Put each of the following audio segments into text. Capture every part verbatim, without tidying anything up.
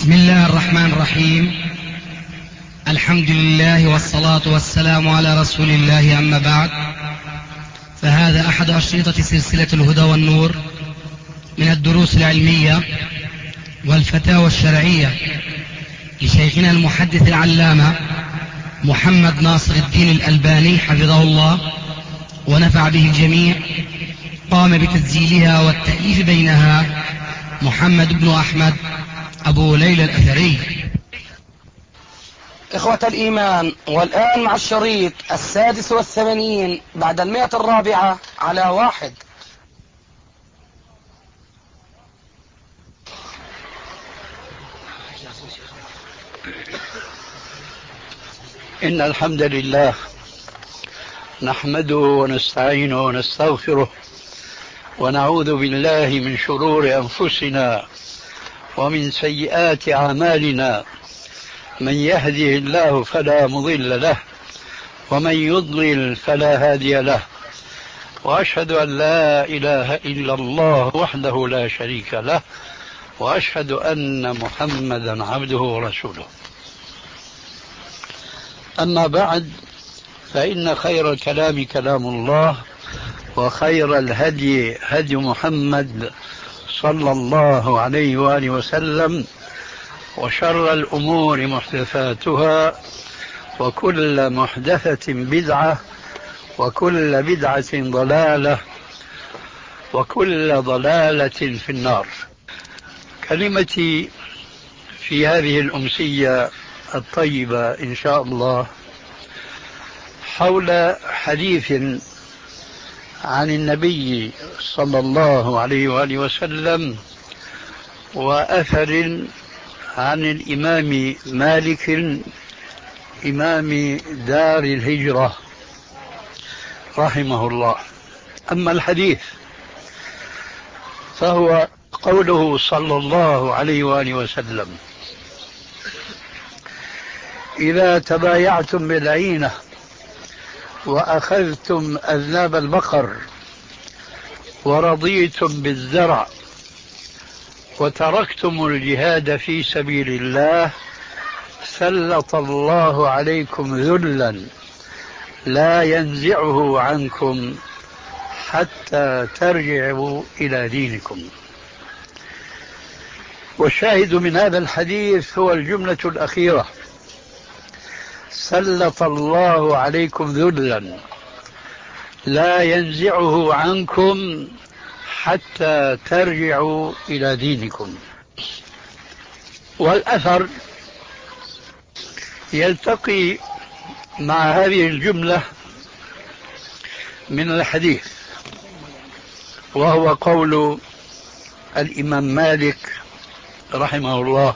بسم الله الرحمن الرحيم. الحمد لله والصلاة والسلام على رسول الله، أما بعد، فهذا أحد أشرطة سلسلة الهدى والنور من الدروس العلمية والفتاوى الشرعية لشيخنا المحدث العلامة محمد ناصر الدين الألباني حفظه الله ونفع به الجميع. قام بتسجيلها والتأليف بينها محمد بن أحمد أبو ليلى الأثري. إخوة الإيمان، والآن مع الشريط السادس والثمانين بعد المئة الرابعة على واحد. إن الحمد لله نحمده ونستعينه ونستغفره ونعوذ بالله من شرور أنفسنا ومن سيئات أعمالنا. من يهده الله فلا مضل له ومن يضلل فلا هادي له، وأشهد أن لا إله إلا الله وحده لا شريك له، وأشهد أن محمدا عبده ورسوله. أما بعد، فإن خير الكلام كلام الله، وخير الهدي هدي محمد صلى الله عليه وآله وسلم، وشر الأمور محدثاتها، وكل محدثة بدعة، وكل بدعة ضلالة، وكل ضلالة في النار. كلمتي في هذه الأمسية الطيبة إن شاء الله حول حديث عن النبي صلى الله عليه وآله وسلم، وأثر عن الإمام مالك إمام دار الهجرة رحمه الله. أما الحديث فهو قوله صلى الله عليه وآله وسلم: إذا تبايعتم بالعينة وأخذتم أذناب البقر ورضيتم بالزرع وتركتم الجهاد في سبيل الله سلط الله عليكم ذلا لا ينزعه عنكم حتى ترجعوا إلى دينكم. والشاهد من هذا الحديث هو الجملة الأخيرة: سلط الله عليكم ذلا لا ينزعه عنكم حتى ترجعوا إلى دينكم. والأثر يلتقي مع هذه الجملة من الحديث، وهو قول الإمام مالك رحمه الله: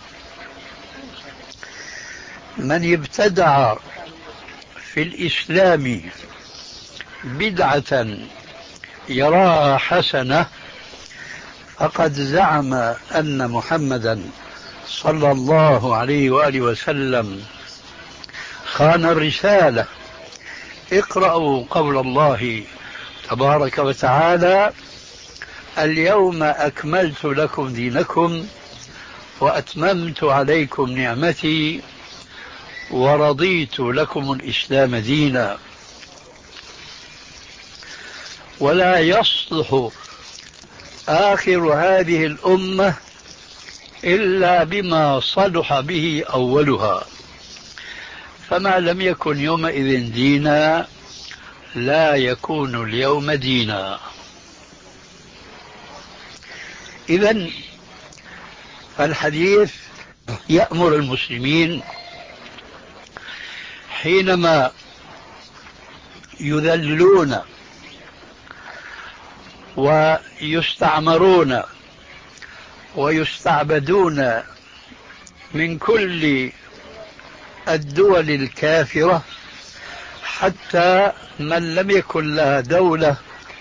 من ابتدع في الإسلام بدعة يراها حسنة فقد زعم أن محمدا صلى الله عليه وآله وسلم خان الرسالة. اقرأوا قول الله تبارك وتعالى: اليوم أكملت لكم دينكم وأتممت عليكم نعمتي ورضيت لكم الإسلام دينا. ولا يصلح آخر هذه الأمة إلا بما صلح به أولها، فما لم يكن يومئذ دينا لا يكون اليوم دينا. إذن فالحديث يأمر المسلمين حينما يذلون ويستعمرون ويستعبدون من كل الدول الكافرة، حتى من لم يكن لها دولة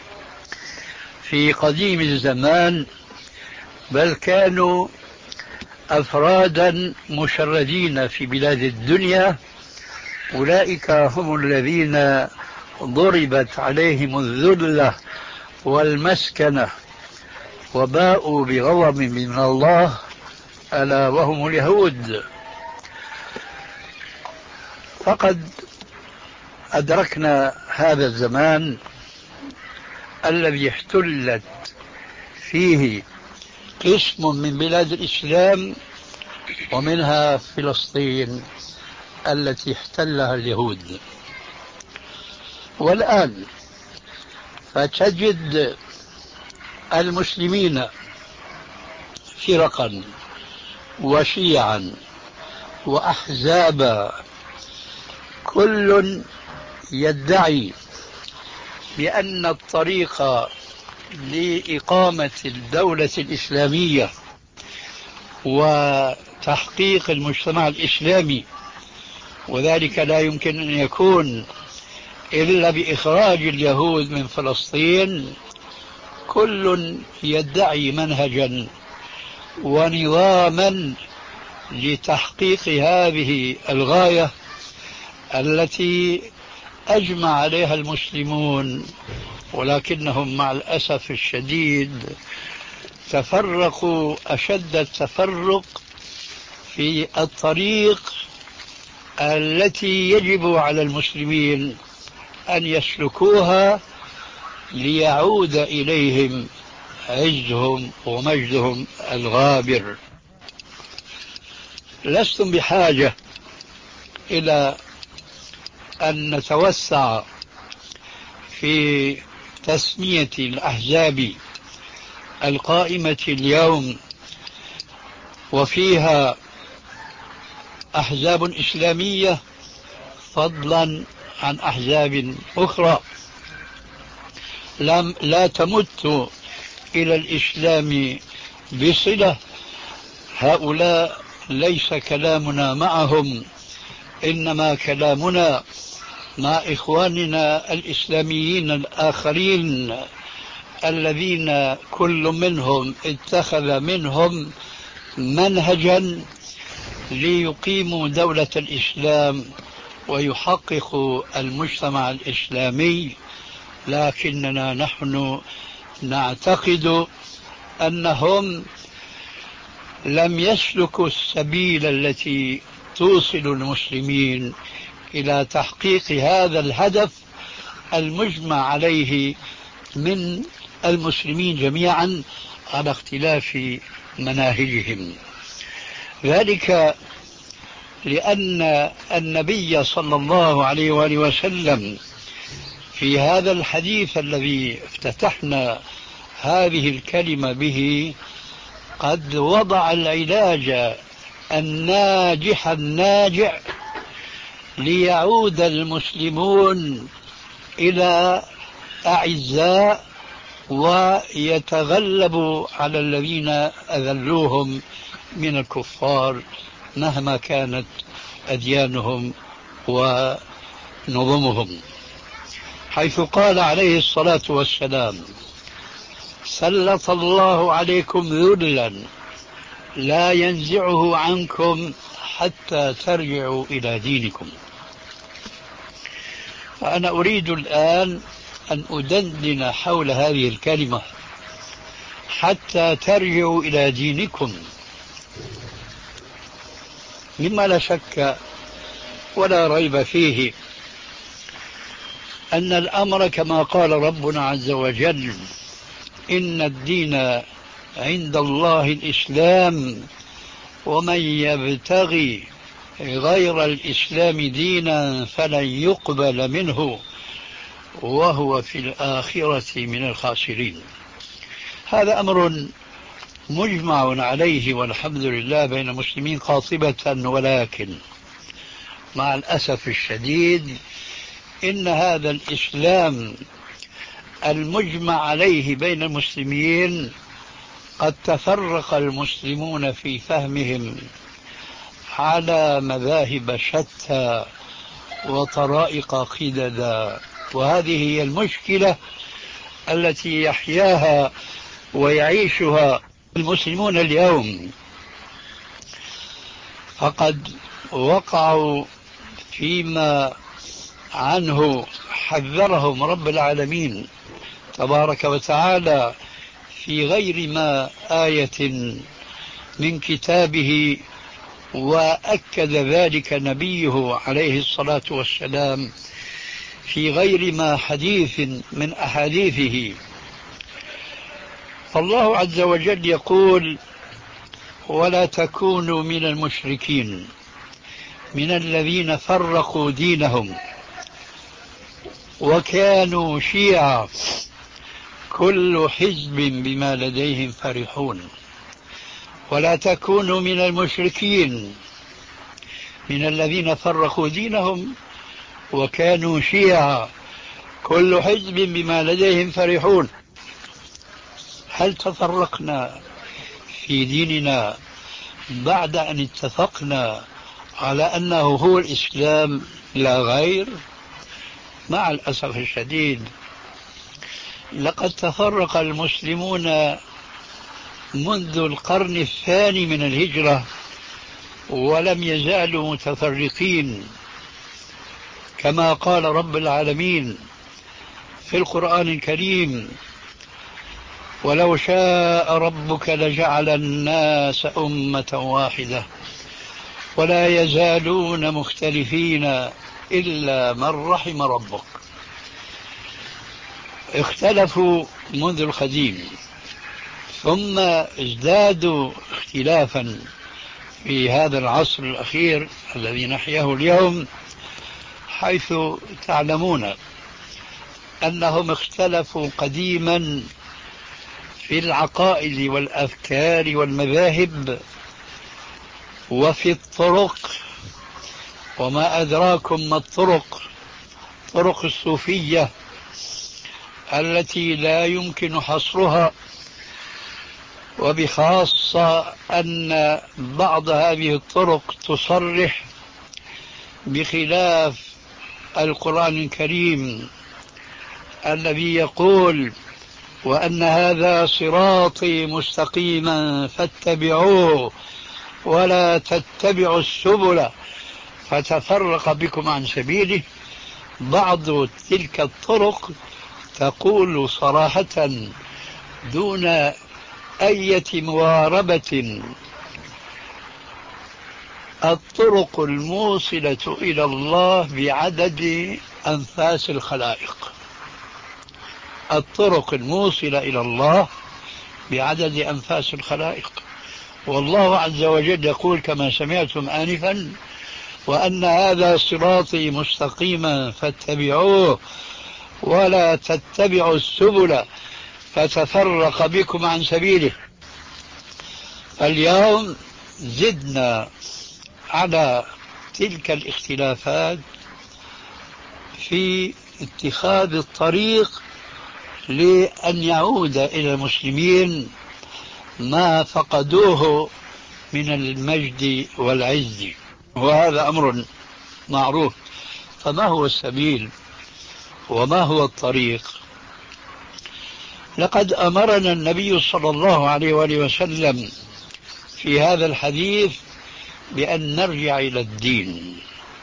في قديم الزمان، بل كانوا أفرادا مشردين في بلاد الدنيا، أولئك هم الذين ضربت عليهم الذلة والمسكنة وباءوا بغضب من الله ألا وهم اليهود. فقد أدركنا هذا الزمان الذي احتلت فيه قسم من بلاد الإسلام، ومنها فلسطين التي احتلها اليهود. والآن فتجد المسلمين فرقا وشيعا وأحزابا، كل يدعي بأن الطريق لإقامة الدولة الإسلامية وتحقيق المجتمع الإسلامي، وذلك لا يمكن أن يكون إلا بإخراج اليهود من فلسطين. كل يدعي منهجا ونظاما لتحقيق هذه الغاية التي أجمع عليها المسلمون، ولكنهم مع الأسف الشديد تفرقوا أشد التفرق في الطريق التي يجب على المسلمين أن يسلكوها ليعود إليهم عزهم ومجدهم الغابر. لستم بحاجة إلى أن نتوسع في تسمية الأحزاب القائمة اليوم، وفيها أحزاب إسلامية فضلا عن أحزاب أخرى لم لا تمت إلى الإسلام بصلة. هؤلاء ليس كلامنا معهم، إنما كلامنا مع إخواننا الإسلاميين الآخرين الذين كل منهم اتخذ منهم منهجا ليقيموا دولة الإسلام ويحققوا المجتمع الإسلامي. لكننا نحن نعتقد أنهم لم يسلكوا السبيل التي توصل المسلمين إلى تحقيق هذا الهدف المجمع عليه من المسلمين جميعا على اختلاف مناهجهم. ذلك لأن النبي صلى الله عليه وآله وسلم في هذا الحديث الذي افتتحنا هذه الكلمة به قد وضع العلاج الناجح الناجع ليعود المسلمون إلى أعزاء ويتغلبوا على الذين أذلوهم من الكفار مهما كانت أديانهم ونظمهم، حيث قال عليه الصلاة والسلام: سلط الله عليكم ذلا لا ينزعه عنكم حتى ترجعوا إلى دينكم. فأنا أريد الآن أن أدندن حول هذه الكلمة حتى ترجعوا إلى دينكم، مما لا شك ولا ريب فيه أن الأمر كما قال ربنا عز وجل: إن الدين عند الله الإسلام ومن يبتغي غير الإسلام دينا فلن يقبل منه وهو في الآخرة من الخاسرين. هذا أمر مجمع عليه والحمد لله بين المسلمين قاطبة، ولكن مع الأسف الشديد إن هذا الإسلام المجمع عليه بين المسلمين قد تفرق المسلمون في فهمهم على مذاهب شتى وطرائق قددا، وهذه هي المشكلة التي يحياها ويعيشها المسلمون اليوم. فقد وقعوا فيما عنه حذرهم رب العالمين تبارك وتعالى في غير ما آية من كتابه، وأكد ذلك نبيه عليه الصلاة والسلام في غير ما حديث من أحاديثه. فالله عز وجل يقول: ولا تكونوا من المشركين من الذين فرقوا دينهم وكانوا شيعا كل حزب بما لديهم فرحون. ولا تكونوا من المشركين من الذين فرقوا دينهم وكانوا شيعا كل حزب بما لديهم فرحون. هل تفرقنا في ديننا بعد أن اتفقنا على أنه هو الإسلام لا غير؟ مع الأسف الشديد لقد تفرق المسلمون منذ القرن الثاني من الهجرة ولم يزالوا متفرقين، كما قال رب العالمين في القرآن الكريم: ولو شاء ربك لجعل الناس أمة واحدة ولا يزالون مختلفين إلا من رحم ربك. اختلفوا منذ القديم ثم ازدادوا اختلافا في هذا العصر الأخير الذي نحياه اليوم، حيث تعلمون أنهم اختلفوا قديما في العقائد والأفكار والمذاهب وفي الطرق. وما أدراكم ما الطرق؟ طرق الصوفية التي لا يمكن حصرها، وبخاصة أن بعض هذه الطرق تصرح بخلاف القرآن الكريم الذي يقول: وأن هذا صراطي مستقيما فاتبعوه ولا تتبعوا السبل فتفرق بكم عن سبيله. بعض تلك الطرق تقول صراحة دون أي مواربة: الطرق الموصلة إلى الله بعدد أنفاس الخلائق. الطرق الموصلة إلى الله بعدد أنفاس الخلائق. والله عز وجل يقول كما سمعتم آنفا: وأن هذا صراطي مستقيما فاتبعوه ولا تتبعوا السبل فتفرق بكم عن سبيله. اليوم زدنا على تلك الاختلافات في اتخاذ الطريق لأن يعود إلى المسلمين ما فقدوه من المجد والعز، وهذا أمر معروف. فما هو السبيل وما هو الطريق؟ لقد أمرنا النبي صلى الله عليه وآله وسلم في هذا الحديث بأن نرجع إلى الدين.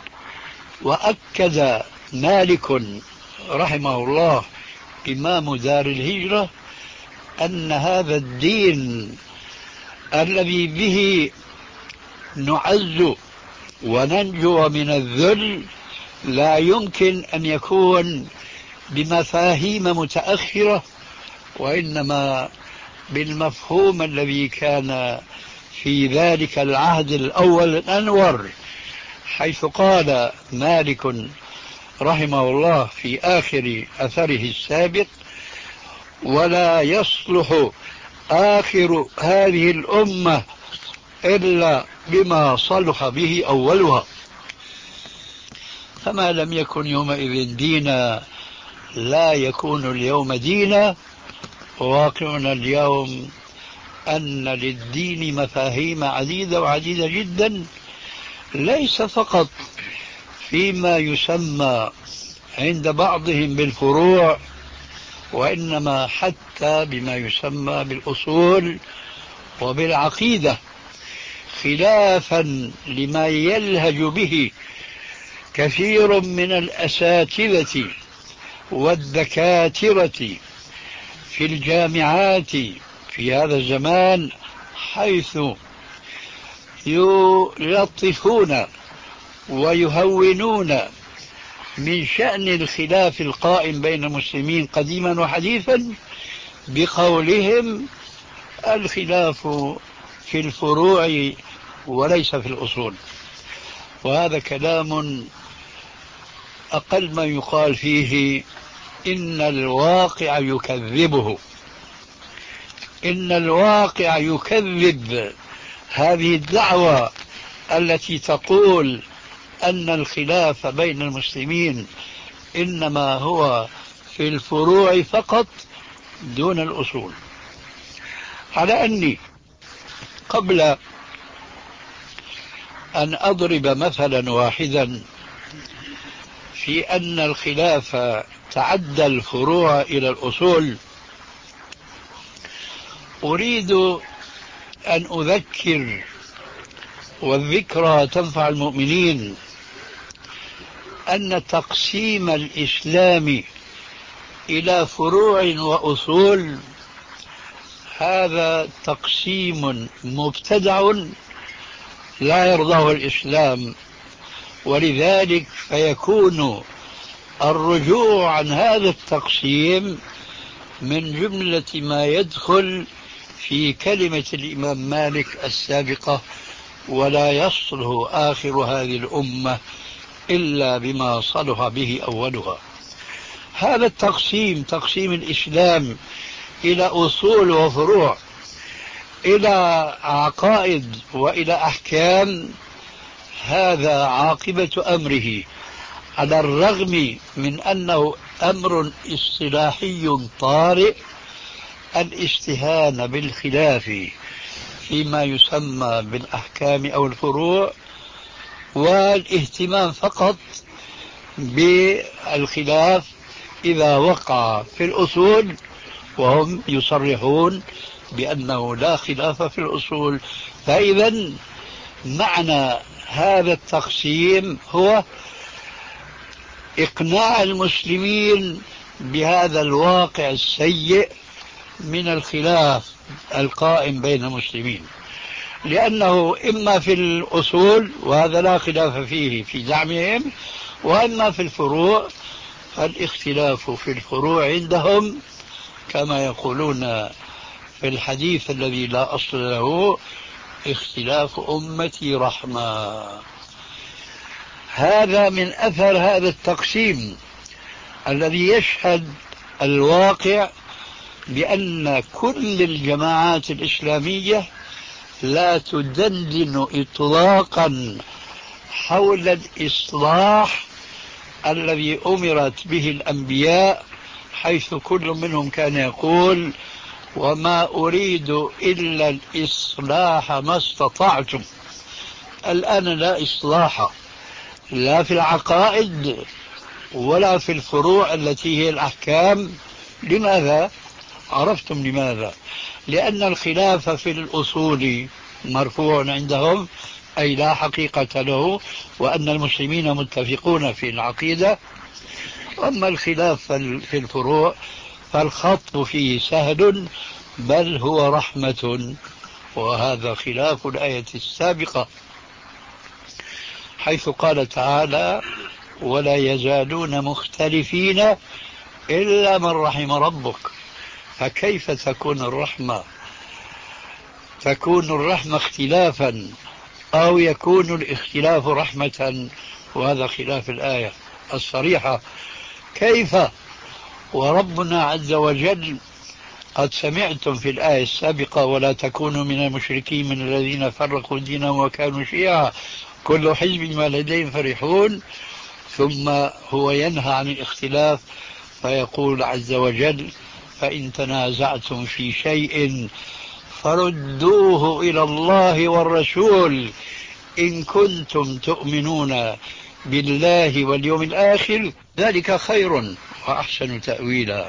وأكد مالك رحمه الله إمام دار الهجرة أن هذا الدين الذي به نعز وننجو من الذل لا يمكن أن يكون بمفاهيم متأخرة، وإنما بالمفهوم الذي كان في ذلك العهد الأول الأنور، حيث قال مالك رحمه الله في آخر أثره السابق: ولا يصلح آخر هذه الأمة إلا بما صلح به أولها. فما لم يكن يومئذ دينا لا يكون اليوم دينا. واقعنا اليوم أن للدين مفاهيم عديدة وعديدة جدا، ليس فقط فيما يسمى عند بعضهم بالفروع، وإنما حتى بما يسمى بالأصول وبالعقيدة، خلافا لما يلهج به كثير من الأساتذة والدكاترة في الجامعات في هذا الزمان، حيث يلطفون ويهونون من شأن الخلاف القائم بين المسلمين قديما وحديثا بقولهم الخلاف في الفروع وليس في الأصول. وهذا كلام أقل ما يقال فيه إن الواقع يكذبه، إن الواقع يكذب هذه الدعوة التي تقول أن الخلاف بين المسلمين إنما هو في الفروع فقط دون الأصول. على أني قبل أن أضرب مثلا واحدا في أن الخلاف تعدى الفروع إلى الأصول، أريد أن أذكر، والذكرى تنفع المؤمنين، أن تقسيم الإسلام إلى فروع وأصول هذا تقسيم مبتدع لا يرضاه الإسلام، ولذلك فيكون الرجوع عن هذا التقسيم من جملة ما يدخل في كلمة الإمام مالك السابقة: ولا يصلح آخر هذه الأمة إلا بما صلح به أولها. هذا التقسيم، تقسيم الإسلام إلى أصول وفروع، إلى عقائد وإلى أحكام، هذا عاقبة أمره على الرغم من أنه أمر اصطلاحي طارئ، الاستهانة بالخلاف فيما يسمى بالأحكام أو الفروع، والاهتمام فقط بالخلاف إذا وقع في الأصول، وهم يصرحون بأنه لا خلاف في الأصول. فإذا معنى هذا التقسيم هو إقناع المسلمين بهذا الواقع السيء من الخلاف القائم بين المسلمين، لأنه إما في الأصول وهذا لا خلاف فيه في زعمهم، وإما في الفروع، فالاختلاف في الفروع عندهم كما يقولون في الحديث الذي لا أصل له: اختلاف أمتي رحمة. هذا من أثر هذا التقسيم الذي يشهد الواقع بأن كل الجماعات الإسلامية لا تدندن إطلاقا حول الإصلاح الذي أمرت به الأنبياء، حيث كل منهم كان يقول: وما أريد إلا الإصلاح ما استطعتم. الآن لا إصلاح لا في العقائد ولا في الفروع التي هي الأحكام. لماذا؟ عرفتم لماذا؟ لأن الخلاف في الأصول مرفوع عندهم، أي لا حقيقة له، وأن المسلمين متفقون في العقيدة. أما الخلاف في الفروع فالخط فيه سهل، بل هو رحمة، وهذا خلاف الآية السابقة حيث قال تعالى: ولا يزالون مختلفين إلا من رحم ربك. فكيف تكون الرحمة تكون الرحمة اختلافا، أو يكون الاختلاف رحمة، وهذا خلاف الآية الصريحة؟ كيف وربنا عز وجل قد سمعتم في الآية السابقة: ولا تكونوا من المشركين من الذين فرقوا دينهم وكانوا شيعا كل حزب ما لديهم فرحون. ثم هو ينهى عن الاختلاف فيقول عز وجل: فإن تنازعتم في شيء فردوه إلى الله والرسول إن كنتم تؤمنون بالله واليوم الآخر ذلك خير وأحسن تأويلا.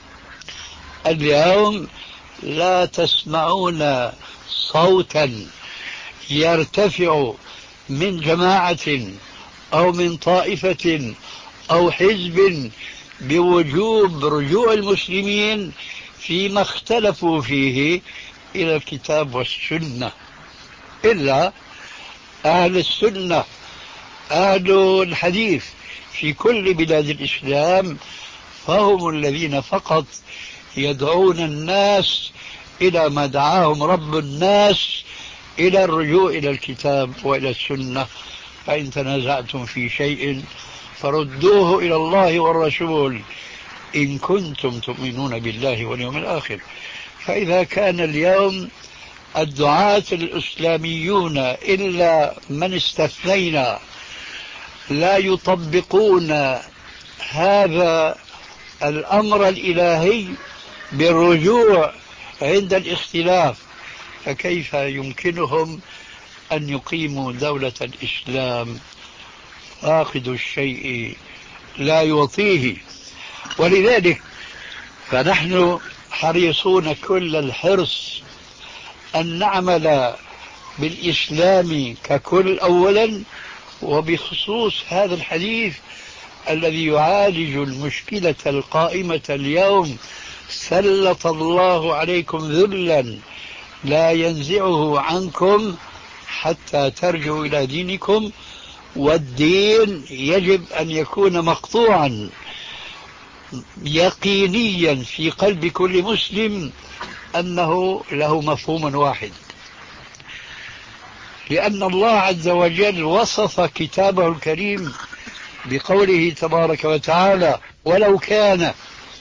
اليوم لا تسمعون صوتا يرتفع من جماعة أو من طائفة أو حزب بوجوب رجوع المسلمين فيما اختلفوا فيه إلى الكتاب والسنة، إلا أهل السنة أهل الحديث في كل بلاد الإسلام فهم الذين فقط يدعون الناس إلى ما دعاهم رب الناس، إلى الرجوع إلى الكتاب وإلى السنة. فإن تنازعتم في شيء فردوه إلى الله والرسول إن كنتم تؤمنون بالله واليوم الآخر. فإذا كان اليوم الدعاة الإسلاميون إلا من استثنينا لا يطبقون هذا الأمر الإلهي بالرجوع عند الاختلاف، فكيف يمكنهم أن يقيموا دولة الإسلام؟ فاقد الشيء لا يعطيه. ولذلك فنحن حريصون كل الحرص أن نعمل بالإسلام ككل أولا، وبخصوص هذا الحديث الذي يعالج المشكلة القائمة اليوم: سلط الله عليكم ذلا لا ينزعه عنكم حتى ترجعوا إلى دينكم. والدين يجب أن يكون مقطوعا يقينيا في قلب كل مسلم أنه له مفهوم واحد، لأن الله عز وجل وصف كتابه الكريم بقوله تبارك وتعالى: ولو كان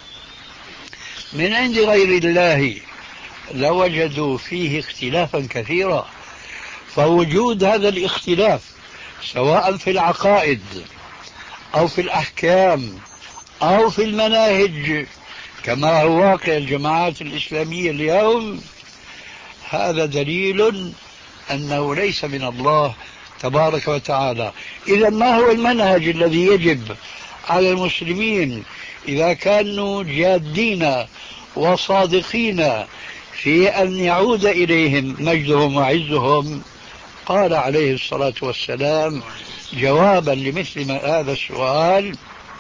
من عند غير الله لوجدوا فيه اختلافا كثيرا. فوجود هذا الاختلاف سواء في العقائد أو في الأحكام أو في المناهج كما هو واقع الجماعات الإسلامية اليوم، هذا دليل أنه ليس من الله تبارك وتعالى. إذا ما هو المنهج الذي يجب على المسلمين إذا كانوا جادين وصادقين في أن يعود إليهم مجدهم وعزهم؟ قال عليه الصلاة والسلام جوابا لمثل ما هذا السؤال: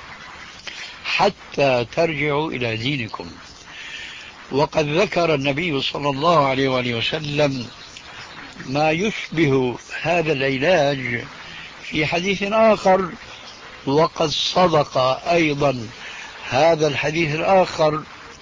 حتى ترجعوا إلى دينكم. وقد ذكر النبي صلى الله عليه وآله وسلم ما يشبه هذا العلاج في حديث آخر، وقد صدق أيضا هذا الحديث الآخر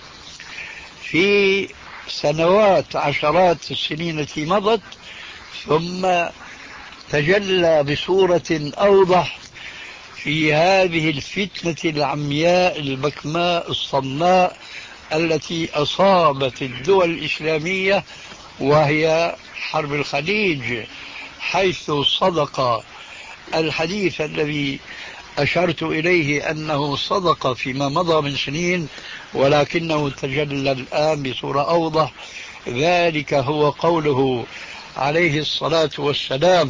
في سنوات عشرات السنين التي مضت، ثم تجلى بصورة أوضح في هذه الفتنة العمياء البكماء الصماء التي أصابت الدول الإسلامية، وهي حرب الخليج، حيث صدق الحديث الذي أشرت إليه أنه صدق فيما مضى من سنين ولكنه تجلى الآن بصورة أوضح. ذلك هو قوله عليه الصلاة والسلام: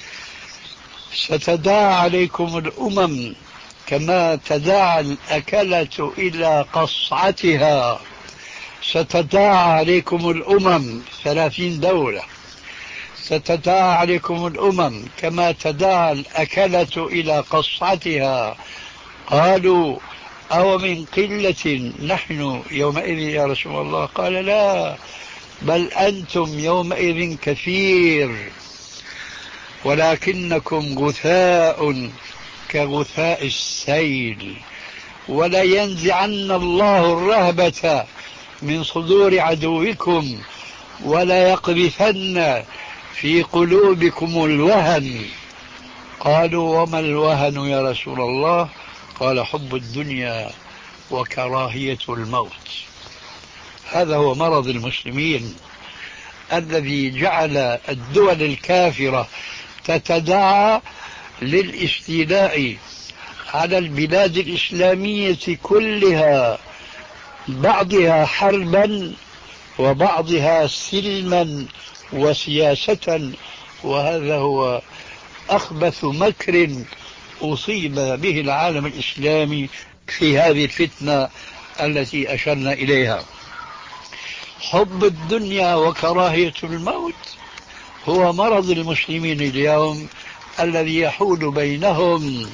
ستداعى عليكم الأمم كما تداعى الأكلة إلى قصعتها. ستداعى عليكم الأمم، ثلاثين دولة، ستداعى عليكم الأمم كما تداعى الأكلة إلى قصعتها. قالوا: أو من قلة نحن يومئذ يا رسول الله؟ قال: لا، بل أنتم يومئذ كثير، ولكنكم غثاء كغثاء السيل، ولا ينزعن الله الرهبة من صدور عدوكم، ولا يقذفن في قلوبكم الوهن. قالوا: وما الوهن يا رسول الله؟ قال: حب الدنيا وكراهية الموت. هذا هو مرض المسلمين الذي جعل الدول الكافرة تتداعى للاستيلاء على البلاد الإسلامية كلها، بعضها حربا وبعضها سلما وسياسة. وهذا هو أخبث مكر أصيب به العالم الإسلامي في هذه الفتنة التي أشرنا إليها. حب الدنيا وكراهية الموت هو مرض المسلمين اليوم الذي يحول بينهم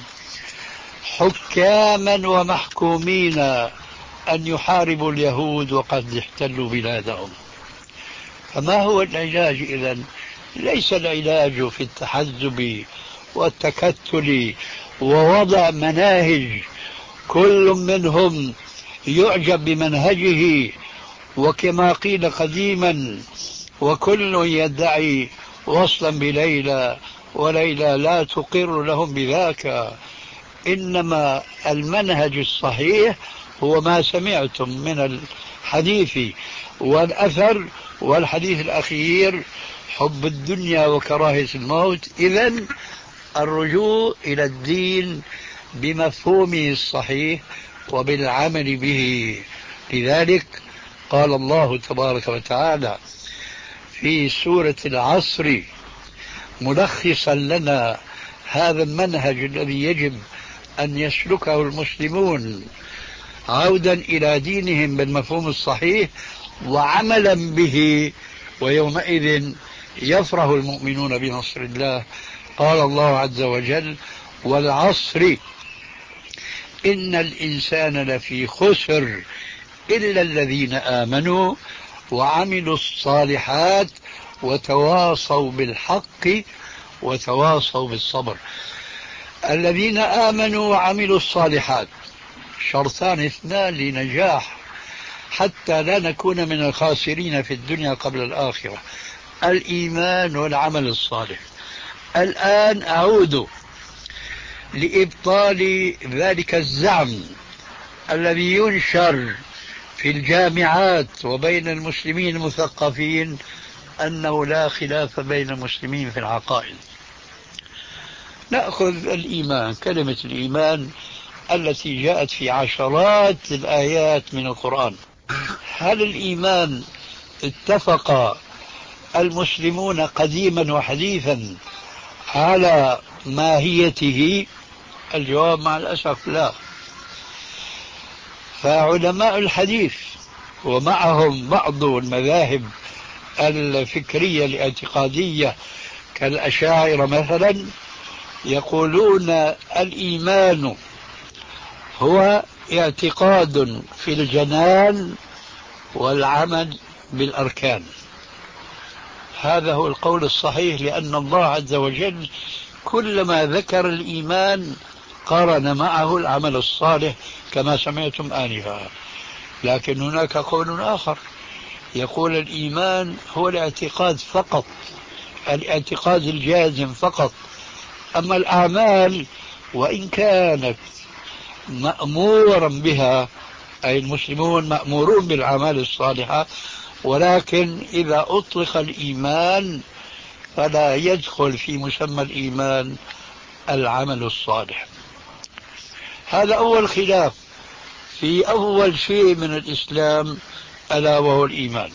حكاما ومحكومين أن يحاربوا اليهود وقد احتلوا بلادهم. فما هو العلاج إذن ليس العلاج في التحزب والتكتل ووضع مناهج كل منهم يعجب بمنهجه، وكما قيل قديما وكل يدعي وصلا بليلى وليلى لا تقر لهم بذاك. إنما المنهج الصحيح هو ما سمعتم من الحديث والأثر، والحديث الأخير حب الدنيا وكراهية الموت. إذن الرجوع إلى الدين بمفهومه الصحيح وبالعمل به. لذلك قال الله تبارك وتعالى في سورة العصر ملخصا لنا هذا المنهج الذي يجب أن يسلكه المسلمون عودا إلى دينهم بالمفهوم الصحيح وعملا به، ويومئذ يفرح المؤمنون بنصر الله. قال الله عز وجل: والعصر إن الإنسان لفي خسر إلا الذين آمنوا وعملوا الصالحات وتواصوا بالحق وتواصوا بالصبر. الذين آمنوا وعملوا الصالحات شرطان اثنان لنجاح حتى لا نكون من الخاسرين في الدنيا قبل الآخرة: الإيمان والعمل الصالح. الآن أعود لإبطال ذلك الزعم الذي ينشر في الجامعات وبين المسلمين المثقفين أنه لا خلاف بين المسلمين في العقائد. نأخذ الإيمان، كلمة الإيمان التي جاءت في عشرات الآيات من القرآن. هل الإيمان اتفق المسلمون قديما وحديثا على ماهيته؟ الجواب مع الأسف لا. فعلماء الحديث ومعهم بعض المذاهب الفكرية الاعتقادية كالأشاعرة مثلا يقولون الإيمان هو اعتقاد في الجنان والعمل بالأركان. هذا هو القول الصحيح، لأن الله عز وجل كلما ذكر الإيمان قارن معه العمل الصالح كما سمعتم آنفا. لكن هناك قول آخر يقول الإيمان هو الاعتقاد فقط، الاعتقاد الجازم فقط. أما الأعمال وإن كانت مأمورا بها، أي المسلمون مأمورون بالأعمال الصالحة، ولكن إذا أطلق الإيمان فلا يدخل في مسمى الإيمان العمل الصالح. هذا أول خلاف في أول شيء من الإسلام، ألا وهو الإيمان.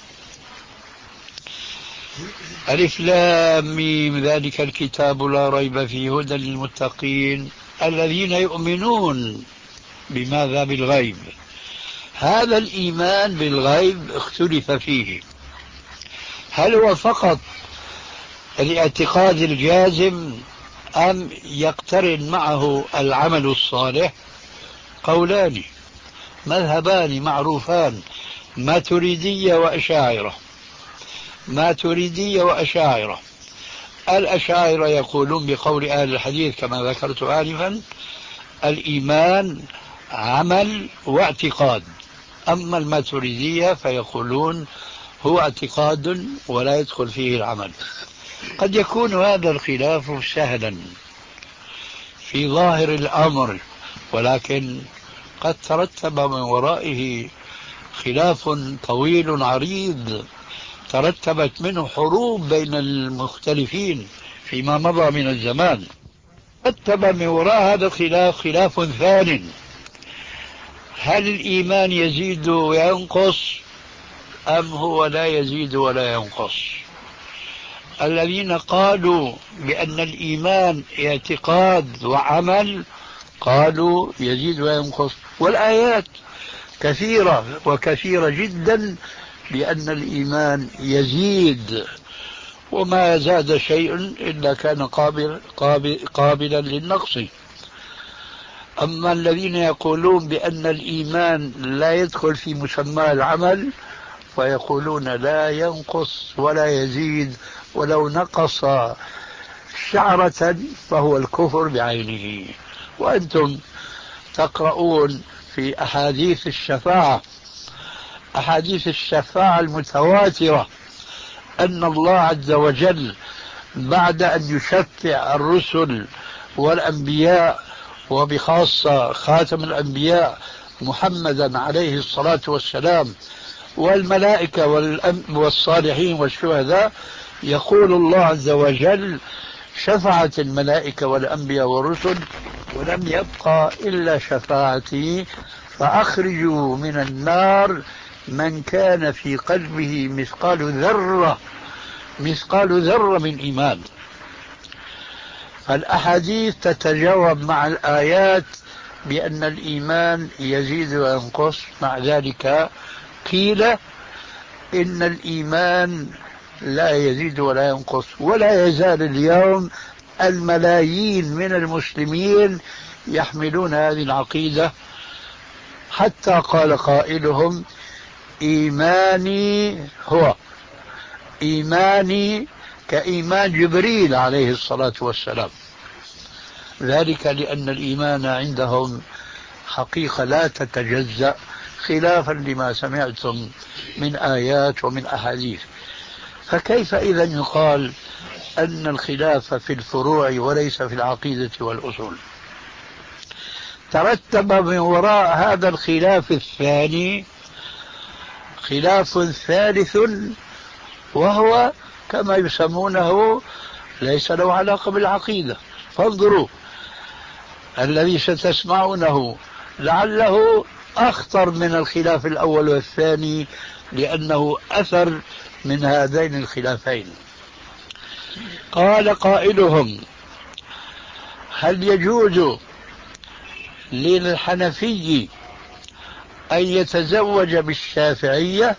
ألف لام ميم ذلك الكتاب لا ريب فيه هدى للمتقين الذين يؤمنون بماذا؟ بالغيب. هذا الإيمان بالغيب اختلف فيه، هل هو فقط الاعتقاد الجازم أم يقترن معه العمل الصالح؟ قولان مذهبان معروفان: ماتريدية وأشاعرة. ماتريدية وأشاعرة. الأشاعرة يقولون بقول أهل الحديث كما ذكرت آنفا: الإيمان عمل واعتقاد. أما الماتريدية فيقولون هو اعتقاد ولا يدخل فيه العمل. قد يكون هذا الخلاف سهلا في ظاهر الأمر، ولكن قد ترتب من ورائه خلاف طويل عريض ترتبت منه حروب بين المختلفين فيما مضى من الزمان. ترتب من وراء هذا الخلاف خلاف ثاني: هل الإيمان يزيد وينقص أم هو لا يزيد ولا ينقص؟ الذين قالوا بأن الإيمان اعتقاد وعمل قالوا يزيد وينقص، والآيات كثيرة وكثيرة جدا بأن الإيمان يزيد، وما زاد شيء إلا كان قابل قابل قابلا للنقص. أما الذين يقولون بأن الإيمان لا يدخل في مسمى العمل فيقولون لا ينقص ولا يزيد ولو نقص شعرة فهو الكفر بعينه. وأنتم تقرؤون في أحاديث الشفاعة أحاديث الشفاعة المتواترة أن الله عز وجل بعد أن يشفع الرسل والأنبياء وبخاصة خاتم الأنبياء محمدا عليه الصلاة والسلام والملائكة والصالحين والشهداء، يقول الله عز وجل: شفعت الملائكة والأنبياء والرسل ولم يبقى إلا شفاعتي، فأخرجوا من النار من كان في قلبه مثقال ذرة مثقال ذرة من إيمان. فالأحاديث تتجاوب مع الآيات بأن الإيمان يزيد وينقص. مع ذلك قيل إن الإيمان لا يزيد ولا ينقص، ولا يزال اليوم الملايين من المسلمين يحملون هذه العقيدة، حتى قال قائلهم: إيماني هو إيماني كإيمان جبريل عليه الصلاة والسلام. ذلك لأن الإيمان عندهم حقيقة لا تتجزأ، خلافا لما سمعتم من آيات ومن أحاديث. فكيف إذا يقال أن الخلاف في الفروع وليس في العقيدة والأصول؟ ترتب من وراء هذا الخلاف الثاني خلاف ثالث، وهو كما يسمونه ليس له علاقة بالعقيدة. فانظروا الذي ستسمعونه لعله أخطر من الخلاف الأول والثاني، لأنه أثر من هذين الخلافين. قال قائلهم: هل يجوز للحنفي أن يتزوج بالشافعية؟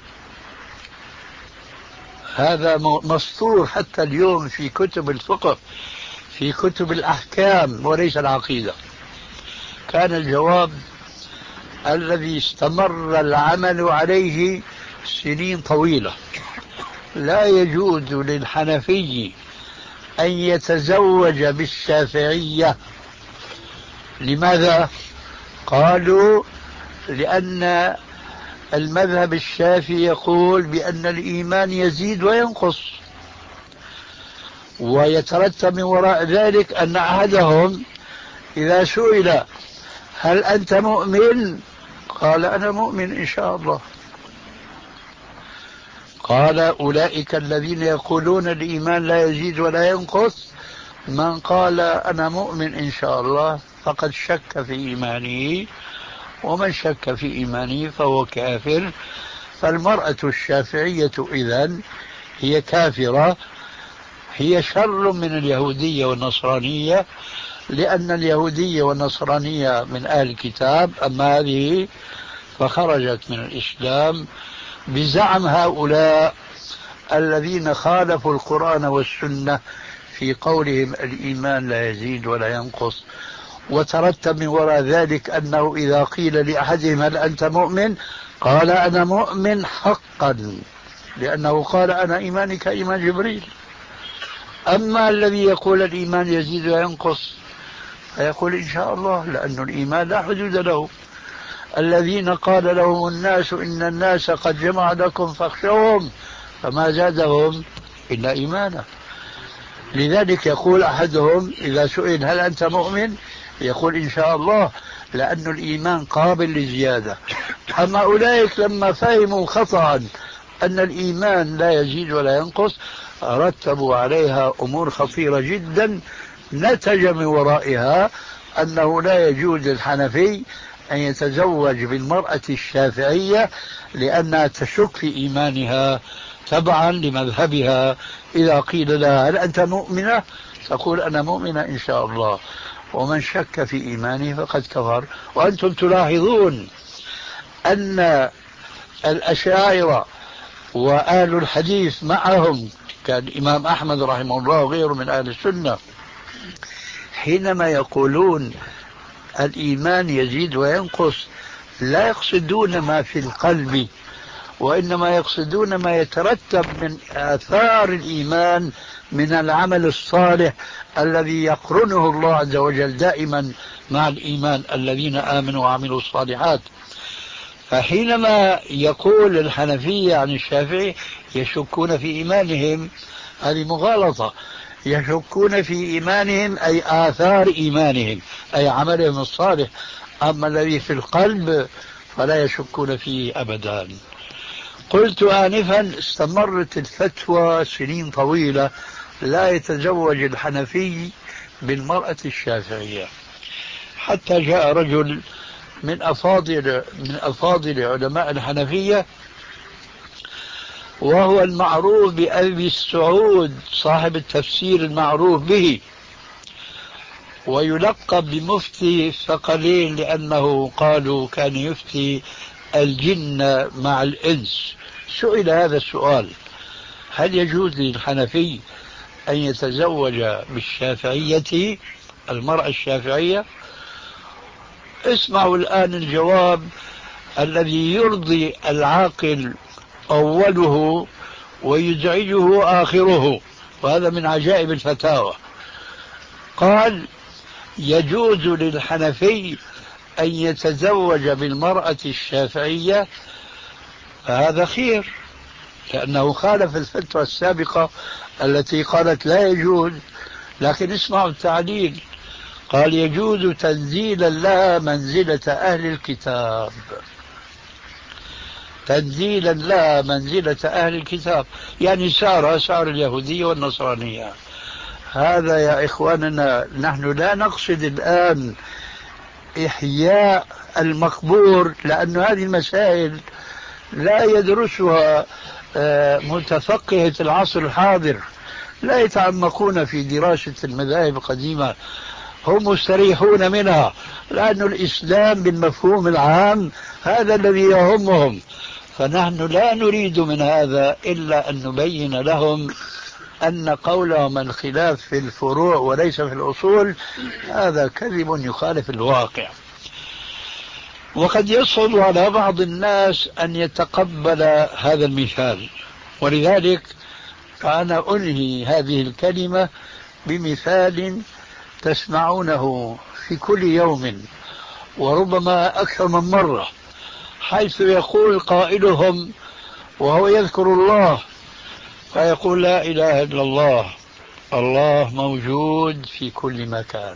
هذا مسطور حتى اليوم في كتب الفقه، في كتب الأحكام وليس العقيدة. كان الجواب الذي استمر العمل عليه سنين طويلة: لا يجوز للحنفي أن يتزوج بالشافعية. لماذا؟ قالوا: لأن المذهب الشافعي يقول بأن الإيمان يزيد وينقص، ويترتب من وراء ذلك أن أحدهم إذا سئل: هل أنت مؤمن؟ قال: أنا مؤمن إن شاء الله. قال: أولئك الذين يقولون الإيمان لا يزيد ولا ينقص، من قال أنا مؤمن إن شاء الله فقد شك في إيمانه، ومن شك في إيمانه فهو كافر. فالمرأة الشافعية إذن هي كافرة، هي شر من اليهودية والنصرانية، لأن اليهودية والنصرانية من أهل الكتاب، أما هذه فخرجت من الإسلام بزعم هؤلاء الذين خالفوا القرآن والسنة في قولهم الإيمان لا يزيد ولا ينقص. وترتب من وراء ذلك أنه إذا قيل لأحدهم: هل أنت مؤمن؟ قال: أنا مؤمن حقا، لأنه قال: أنا إيماني كإيمان جبريل. أما الذي يقول الإيمان يزيد وينقص فيقول إن شاء الله، لأن الإيمان لا حدود له. الذين قال لهم الناس إن الناس قد جمع لكم فاخشوهم، فما زادهم إلا إيمانا. لذلك يقول أحدهم إذا سئل: هل أنت مؤمن؟ يقول إن شاء الله، لأن الإيمان قابل للزيادة. أما أولئك لما فهموا خطأ أن الإيمان لا يزيد ولا ينقص، رتبوا عليها أمور خطيرة جدا، نتج من ورائها أنه لا يجوز للحنفي أن يتزوج بالمرأة الشافعية، لأنها تشك في إيمانها تبعا لمذهبها. إذا قيل لها: هل أنت مؤمنة؟ تقول: أنا مؤمنة إن شاء الله، ومن شك في إيمانه فقد كفر. وأنتم تلاحظون أن الأشاعرة وآل الحديث معهم كالإمام أحمد رحمه الله وغيره من أهل السنة، حينما يقولون الإيمان يزيد وينقص لا يقصدون ما في القلب وإنما يقصدون ما يترتب من آثار الإيمان من العمل الصالح الذي يقرنه الله عز وجل دائما مع الإيمان، الذين آمنوا وعملوا الصالحات. فحينما يقول الحنفية عن الشافعي يشكون في إيمانهم، هذه مغالطة. يشكون في إيمانهم أي آثار إيمانهم، أي عملهم الصالح. أما الذي في القلب فلا يشكون فيه أبدا. قلت آنفا استمرت الفتوى سنين طويلة لا يتزوج الحنفي بالمرأة الشافعية، حتى جاء رجل من أفاضل من أفاضل علماء الحنفية، وهو المعروف بأبي السعود، صاحب التفسير المعروف به، ويلقب بمفتي الثقلين لأنه قالوا كان يفتي الجن مع الإنس. سئل هذا السؤال: هل يجوز للحنفي أن يتزوج بالشافعية، المرأة الشافعية؟ اسمعوا الآن الجواب الذي يرضي العاقل أوله ويزعجه آخره، وهذا من عجائب الفتاوى. قال: يجوز للحنفي أن يتزوج بالمرأة الشافعية، فهذا خير، لأنه خالف الفتوى السابقة التي قالت لا يجوز. لكن اسمعوا التعليل، قال: يجوز تنزيلا لها منزلة أهل الكتاب، تنزيلا لها منزلة أهل الكتاب، يعني سار سار اليهودية والنصرانية. هذا يا إخواننا نحن لا نقصد الآن إحياء المقبور، لأن هذه المسائل لا يدرسها متفقهة العصر الحاضر، لا يتعمقون في دراسة المذاهب القديمة، هم مستريحون منها، لأن الإسلام بالمفهوم العام هذا الذي يهمهم. فنحن لا نريد من هذا إلا أن نبين لهم أن قولهم الخلاف في الفروع وليس في الأصول هذا كذب يخالف الواقع. وقد يصعب على بعض الناس أن يتقبل هذا المثال، ولذلك فأنا أنهي هذه الكلمة بمثال تسمعونه في كل يوم وربما أكثر من مرة، حيث يقول قائلهم وهو يذكر الله فيقول: لا إله إلا الله، الله موجود في كل مكان،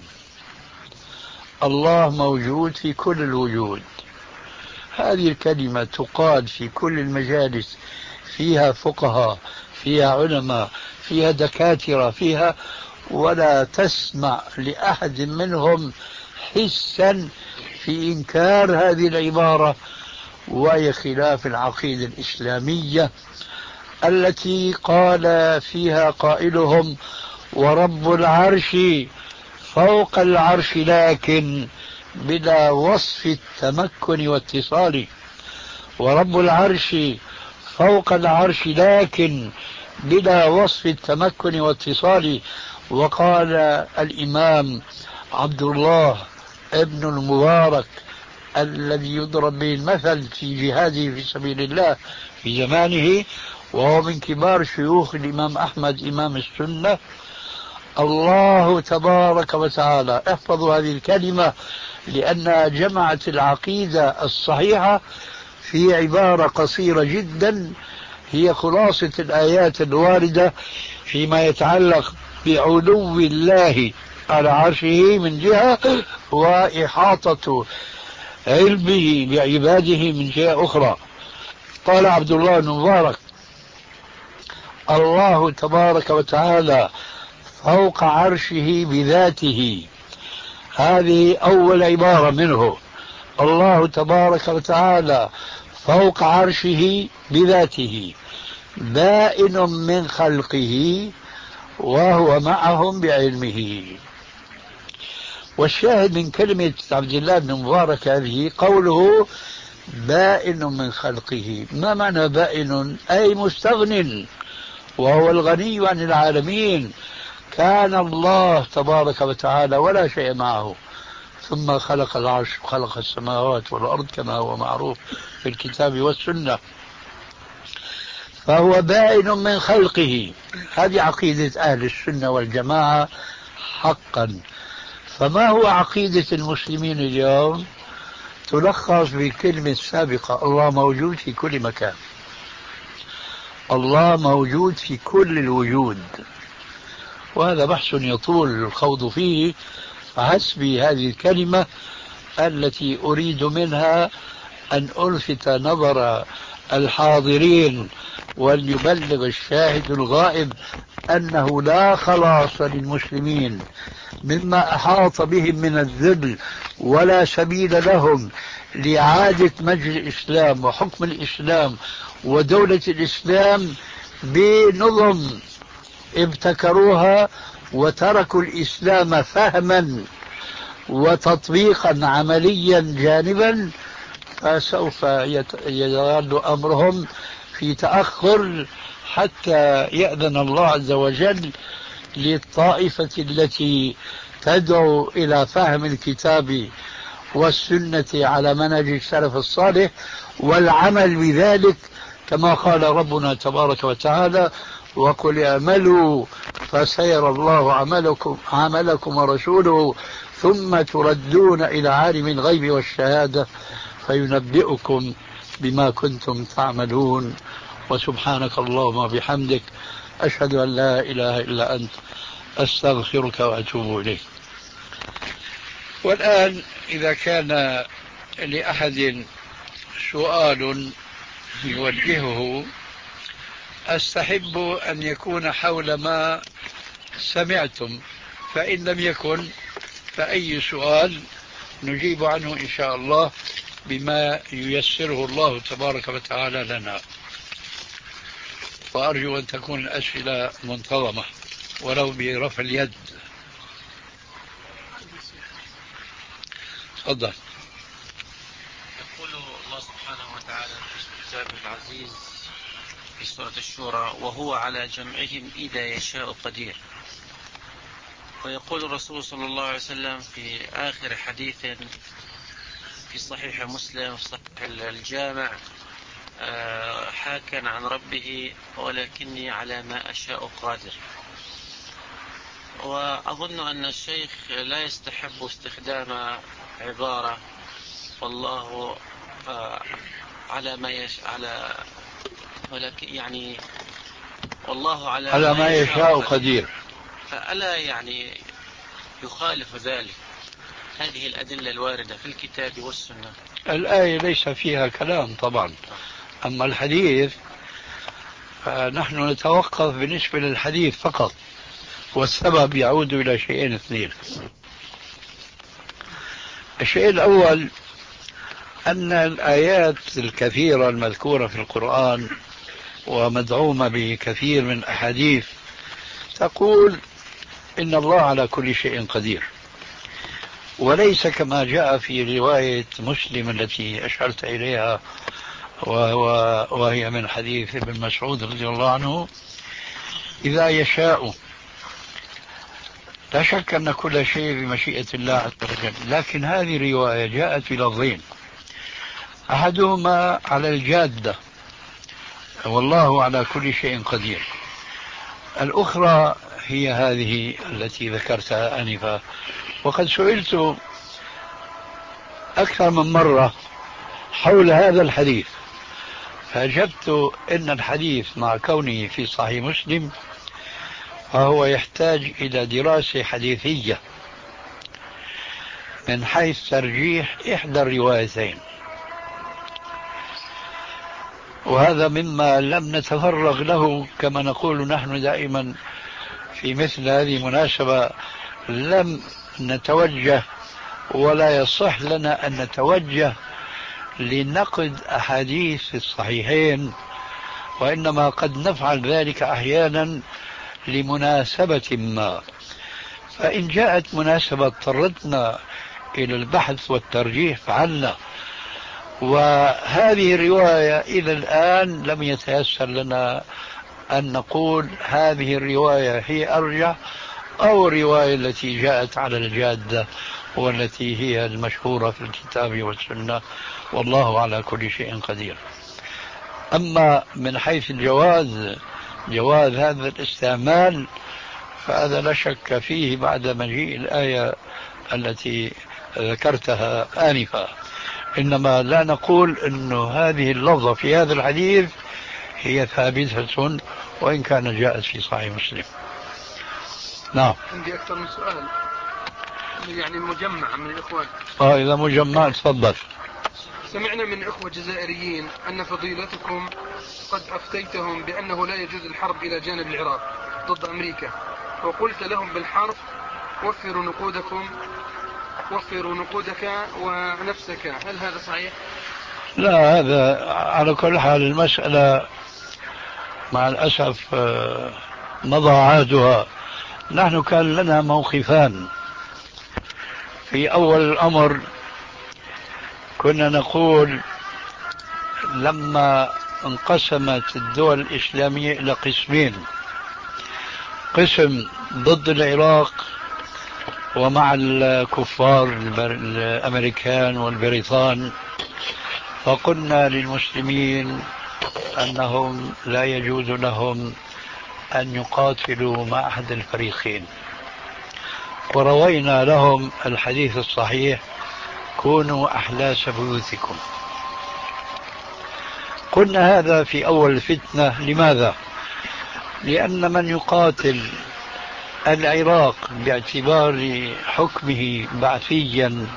الله موجود في كل الوجود. هذه الكلمة تقال في كل المجالس، فيها فقهاء، فيها علماء، فيها دكاترة، فيها، ولا تسمع لأحد منهم حسا في إنكار هذه العبارة، وهي خلاف العقيدة الإسلامية التي قال فيها قائلهم: ورب العرش فوق العرش لكن بلا وصف التمكن واتصال، ورب العرش فوق العرش لكن بلا وصف التمكن واتصال. وقال الإمام عبد الله ابن المبارك الذي يضرب به المثل في جهاده في سبيل الله في زمانه، وهو من كبار شيوخ الإمام أحمد إمام السنة: الله تبارك وتعالى، احفظوا هذه الكلمة لأنها جمعت العقيدة الصحيحة في عبارة قصيرة جدا، هي خلاصة الآيات الواردة فيما يتعلق بعلو الله على عرشه من جهة، وإحاطة علمه بعباده من جهة أخرى. قال عبد الله بن مبارك: الله تبارك وتعالى فوق عرشه بذاته. هذه أول عبارة منه، الله تبارك وتعالى فوق عرشه بذاته، بائن من خلقه وهو معهم بعلمه. والشاهد من كلمة عبد الله بن مبارك هذه قوله بائن من خلقه. ما معنى بائن؟ أي مستغن، وهو الغني عن العالمين. كان الله تبارك وتعالى ولا شيء معه، ثم خلق العرش وخلق السماوات والأرض كما هو معروف في الكتاب والسنة. فهو بائن من خلقه. هذه عقيدة أهل السنة والجماعة حقا. فما هو عقيدة المسلمين اليوم؟ تلخص بالكلمة السابقة: الله موجود في كل مكان، الله موجود في كل الوجود. وهذا بحث يطول الخوض فيه، فحسبي هذه الكلمة التي أريد منها أن ألفت نظر الحاضرين وليبلغ الشاهد الغائب أنه لا خلاص للمسلمين مما أحاط بهم من الذل، ولا سبيل لهم لإعادة مجد الإسلام وحكم الإسلام ودولة الإسلام بنظم ابتكروها وتركوا الإسلام فهما وتطبيقا عمليا جانبا. فسوف يظل أمرهم في تأخر حتى يأذن الله عز وجل للطائفة التي تدعو إلى فهم الكتاب والسنة على منهج السلف الصالح والعمل بذلك، كما قال ربنا تبارك وتعالى: وقل اعملوا فسيرى الله عملكم, عملكم ورسوله ثم تردون إلى عالم الغيب والشهادة فينبئكم بما كنتم تعملون. وسبحانك اللهم وبحمدك، أشهد أن لا إله إلا أنت، أستغفرك وأتوب إليك. والآن إذا كان لأحد سؤال يوجهه أستحب أن يكون حول ما سمعتم، فإن لم يكن فأي سؤال نجيب عنه إن شاء الله بما ييسره الله تبارك وتعالى لنا. وأرجو أن تكون الأسئلة منتظمة ولو برفع اليد. تفضل. يقول الله سبحانه وتعالى في كتابه العزيز في سورة الشورى: وهو على جمعهم إذا يشاء قدير. ويقول الرسول صلى الله عليه وسلم في آخر حديث في صحيح مسلم في صحيح الجامع حاكا عن ربه: ولكني على ما أشاء قادر. وأظن أن الشيخ لا يستحب استخدام عبارة والله على ما يش على ولكن يعني والله على, على ما يشاء قدير. فألا يعني يخالف ذلك هذه الأدلة الواردة في الكتاب والسنة؟ الآية ليس فيها كلام طبعا، أما الحديث فنحن نتوقف بالنسبة للحديث فقط، والسبب يعود إلى شيئين اثنين. الشيء الأول أن الآيات الكثيرة المذكورة في القرآن ومدعومة بكثير من أحاديث تقول إن الله على كل شيء قدير، وليس كما جاء في رواية مسلم التي أشرت إليها وهو وهي من حديث ابن مسعود رضي الله عنه: إذا يشاء. لا شك أن كل شيء بمشيئة الله عز وجل، لكن هذه الرواية جاءت بلفظين: أحدهما على الجادة والله على كل شيء قدير، الأخرى هي هذه التي ذكرتها آنفا. وقد سئلت أكثر من مرة حول هذا الحديث، فأجبت إن الحديث مع كونه في صحيح مسلم فهو يحتاج إلى دراسة حديثية من حيث ترجيح إحدى الروايتين، وهذا مما لم نتفرغ له. كما نقول نحن دائما في مثل هذه المناسبة: لم نتوجه ولا يصح لنا أن نتوجه لنقد أحاديث الصحيحين، وإنما قد نفعل ذلك أحيانا لمناسبة ما. فإن جاءت مناسبة اضطرتنا إلى البحث والترجيح فعلنا. وهذه الرواية إلى الآن لم يتيسر لنا أن نقول هذه الرواية هي أرجح أو الرواية التي جاءت على الجادة والتي هي المشهورة في الكتاب والسنة، والله على كل شيء قدير. أما من حيث الجواز، جواز هذا الاستعمال، فهذا لا شك فيه بعد مجيء الآية التي ذكرتها آنفا. إنما لا نقول أن هذه اللفظة في هذا الحديث هي ثابتة وإن كان جاءت في صحيح مسلم. نعم. عندي أكثر من سؤال، يعني مجمع من الإخوان. آه إذا مجمع تفضل. سمعنا من إخوة جزائريين أن فضيلتكم قد أفتيتهم بأنه لا يجوز الحرب إلى جانب العراق ضد أمريكا، وقلت لهم بالحرف وفروا نقودكم وفروا نقودك ونفسك، هل هذا صحيح؟ لا، هذا على كل حال المسألة مع الأسف مضى عهدها. نحن كان لنا موقفان. في أول الأمر كنا نقول لما انقسمت الدول الإسلامية إلى قسمين، قسم ضد العراق ومع الكفار الأمريكان والبريطان، فقلنا للمسلمين أنهم لا يجوز لهم أن يقاتلوا مع أحد الفريقين، وروينا لهم الحديث الصحيح: كونوا أحلاس بيوتكم. قلنا هذا في أول الفتنة. لماذا؟ لأن من يقاتل العراق باعتبار حكمه بعثيا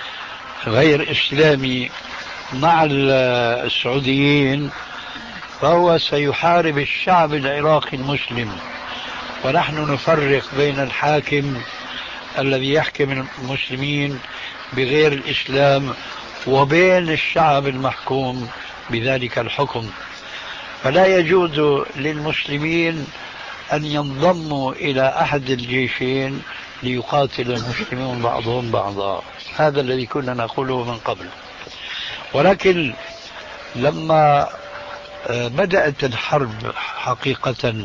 غير إسلامي مع السعوديين فهو سيحارب الشعب العراقي المسلم، ونحن نفرق بين الحاكم الذي يحكم المسلمين بغير الإسلام وبين الشعب المحكوم بذلك الحكم. فلا يجوز للمسلمين أن ينضموا إلى أحد الجيشين ليقاتل المسلمون بعضهم بعضا. هذا الذي كنا نقوله من قبل. ولكن لما بدأت الحرب حقيقة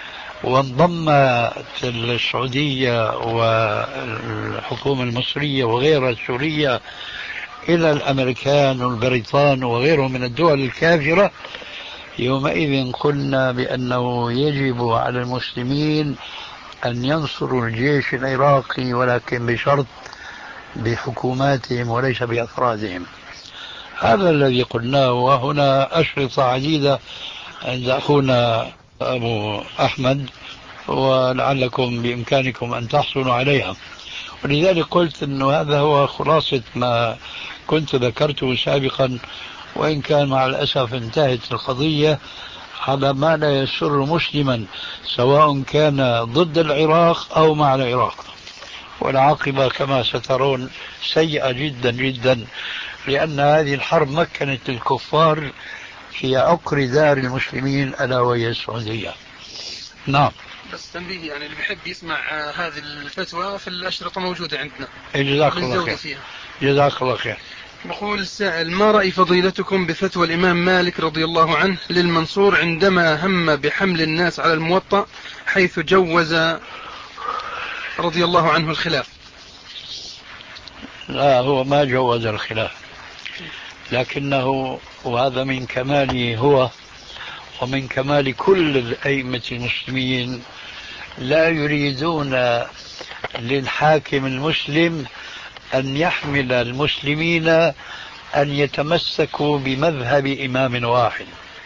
وانضمت السعودية والحكومة المصرية وغيرها السورية إلى الأمريكان والبريطان وغيرهم من الدول الكافرة، يومئذ قلنا بأنه يجب على المسلمين أن ينصروا الجيش العراقي، ولكن بشرط بحكوماتهم وليس بأفرادهم. هذا الذي قلناه. وهنا أشرطة عديدة عند أخونا أبو أحمد، ولعلكم بإمكانكم أن تحصلوا عليها. ولذلك قلت أنه هذا هو خلاصة ما كنت ذكرته سابقا، وإن كان مع الأسف انتهت القضية على ما لا يسر مسلما، سواء كان ضد العراق أو مع العراق. والعاقبة كما سترون سيئة جدا جدا، لأن هذه الحرب مكنت الكفار في عقر دار المسلمين ألا وهي السعودية. نعم. بس تنبيه، يعني اللي بيحب يسمع آه هذه الفتوى في الأشرطة موجودة عندنا. جزاك الله خير. جزاك الله خير. يقول السائل: ما رأي فضيلتكم بفتوى الإمام مالك رضي الله عنه للمنصور عندما هم بحمل الناس على الموطأ، حيث جوز رضي الله عنه الخلاف؟ لا، هو ما جوز الخلاف، لكنه وهذا من كماله هو ومن كمال كل الأئمة المسلمين لا يريدون للحاكم المسلم أن يحمل المسلمين أن يتمسكوا بمذهب إمام واحد.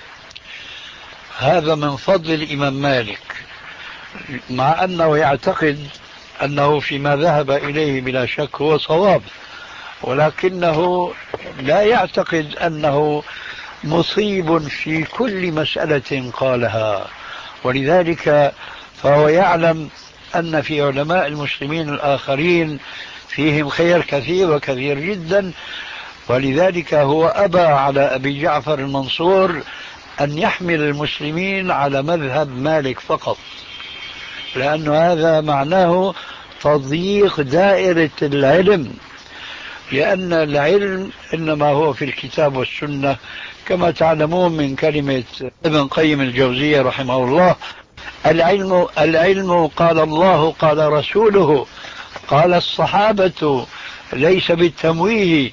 هذا من فضل الإمام مالك، مع أنه يعتقد أنه فيما ذهب إليه بلا شك هو صواب، ولكنه لا يعتقد أنه مصيب في كل مسألة قالها. ولذلك فهو يعلم أن في علماء المسلمين الآخرين فيهم خير كثير وكثير جدا، ولذلك هو أبى على أبي جعفر المنصور أن يحمل المسلمين على مذهب مالك فقط، لأن هذا معناه تضييق دائرة العلم، لأن العلم إنما هو في الكتاب والسنة، كما تعلمون من كلمة ابن قيم الجوزية رحمه الله: العلم العلم قال الله قال رسوله قال الصحابة، ليس بالتمويه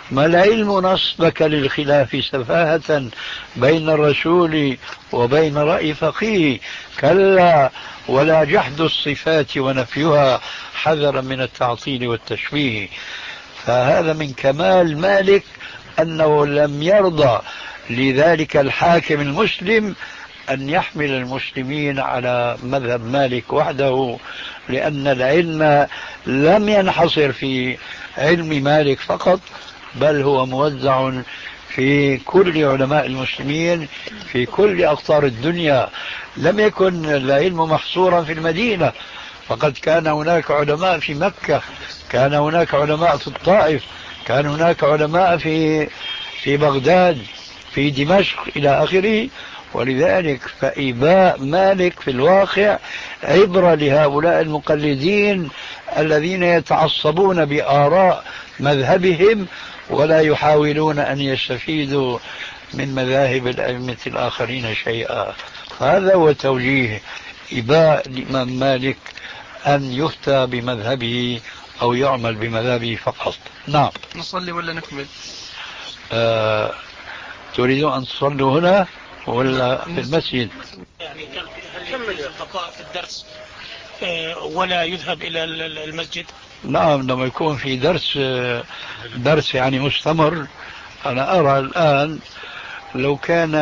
ما العلم نصبك للخلاف سفاهة بين الرسول وبين رأي فقيه؟ كلا، ولا جحد الصفات ونفيها حذرا من التعطيل والتشبيه. فهذا من كمال مالك أنه لم يرضى لذلك الحاكم المسلم أن يحمل المسلمين على مذهب مالك وحده، لأن العلم لم ينحصر في علم مالك فقط، بل هو موزع في كل علماء المسلمين في كل أقطار الدنيا. لم يكن العلم محصورا في المدينة، فقد كان هناك علماء في مكة، كان هناك علماء في الطائف، كان هناك علماء في في بغداد، في دمشق إلى آخره. ولذلك فإباء مالك في الواقع عبرة لهؤلاء المقلدين الذين يتعصبون بآراء مذهبهم ولا يحاولون أن يستفيدوا من مذاهب الأئمة الآخرين شيئا. هذا هو توجيه إباء الإمام مالك أن يفتى بمذهبه أو يعمل بمذهبه فقط. نعم. نصلي ولا نكمل؟ آه، تريدون أن تصلوا هنا ولا في المسجد؟ يعني كمل البقاء في الدرس ولا يذهب إلى المسجد؟ نعم، لما يكون في درس درس يعني مستمر. أنا أرى الآن لو كان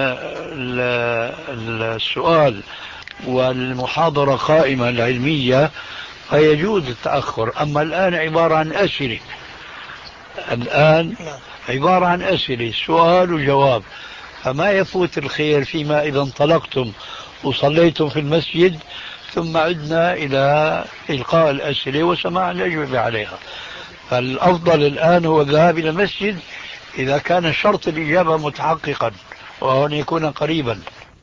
السؤال والمحاضرة قائمة العلمية فيجوز التأخر، أما الآن عبارة عن أسئلة، الآن عبارة عن أسئلة، سؤال وجواب، فما يفوت الخير فيما إذا انطلقتم وصليتم في المسجد ثم عدنا إلى إلقاء الأسئلة وسماع الأجوبة عليها. فالأفضل الآن هو الذهاب إلى المسجد إذا كان شرط الإجابة متحققا وأن يكون قريبا.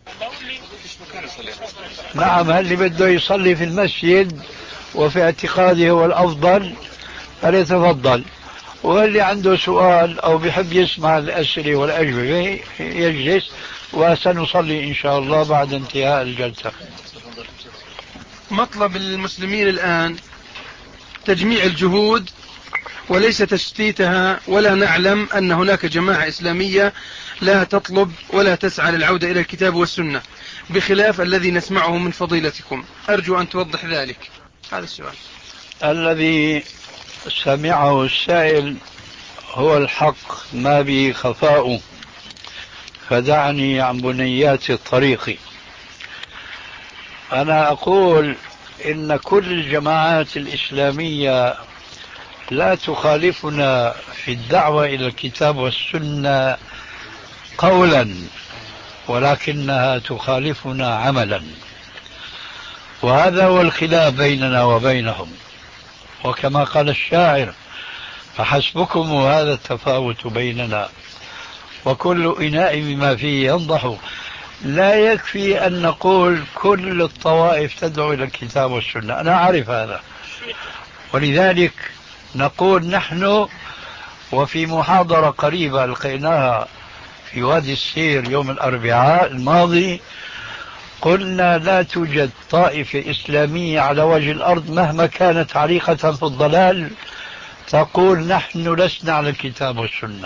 نعم، اللي بده يصلي في المسجد وفي اعتقاده هو الأفضل فليتفضل، واللي عنده سؤال أو بحب يسمع الأسئلة والأجوبة يجلس، وسنصلي إن شاء الله بعد انتهاء الجلسة. مطلب المسلمين الآن تجميع الجهود وليس تشتيتها، ولا نعلم أن هناك جماعة إسلامية لا تطلب ولا تسعى للعودة إلى الكتاب والسنة بخلاف الذي نسمعه من فضيلتكم. أرجو أن توضح ذلك. هذا السؤال الذي سمعه السائل هو الحق ما به خفاء، فدعني عن بنيات الطريق. أنا أقول إن كل الجماعات الإسلامية لا تخالفنا في الدعوة إلى الكتاب والسنة قولا، ولكنها تخالفنا عملا، وهذا هو الخلاف بيننا وبينهم. وكما قال الشاعر: فحسبكم هذا التفاوت بيننا، وكل إناء بما فيه ينضح. لا يكفي أن نقول كل الطوائف تدعو إلى الكتاب والسنة، أنا أعرف هذا، ولذلك نقول نحن، وفي محاضرة قريبة ألقيناها في وادي السير يوم الأربعاء الماضي، قلنا لا توجد طائفة إسلامية على وجه الأرض مهما كانت عريقة في الضلال تقول نحن لسنا على الكتاب والسنة.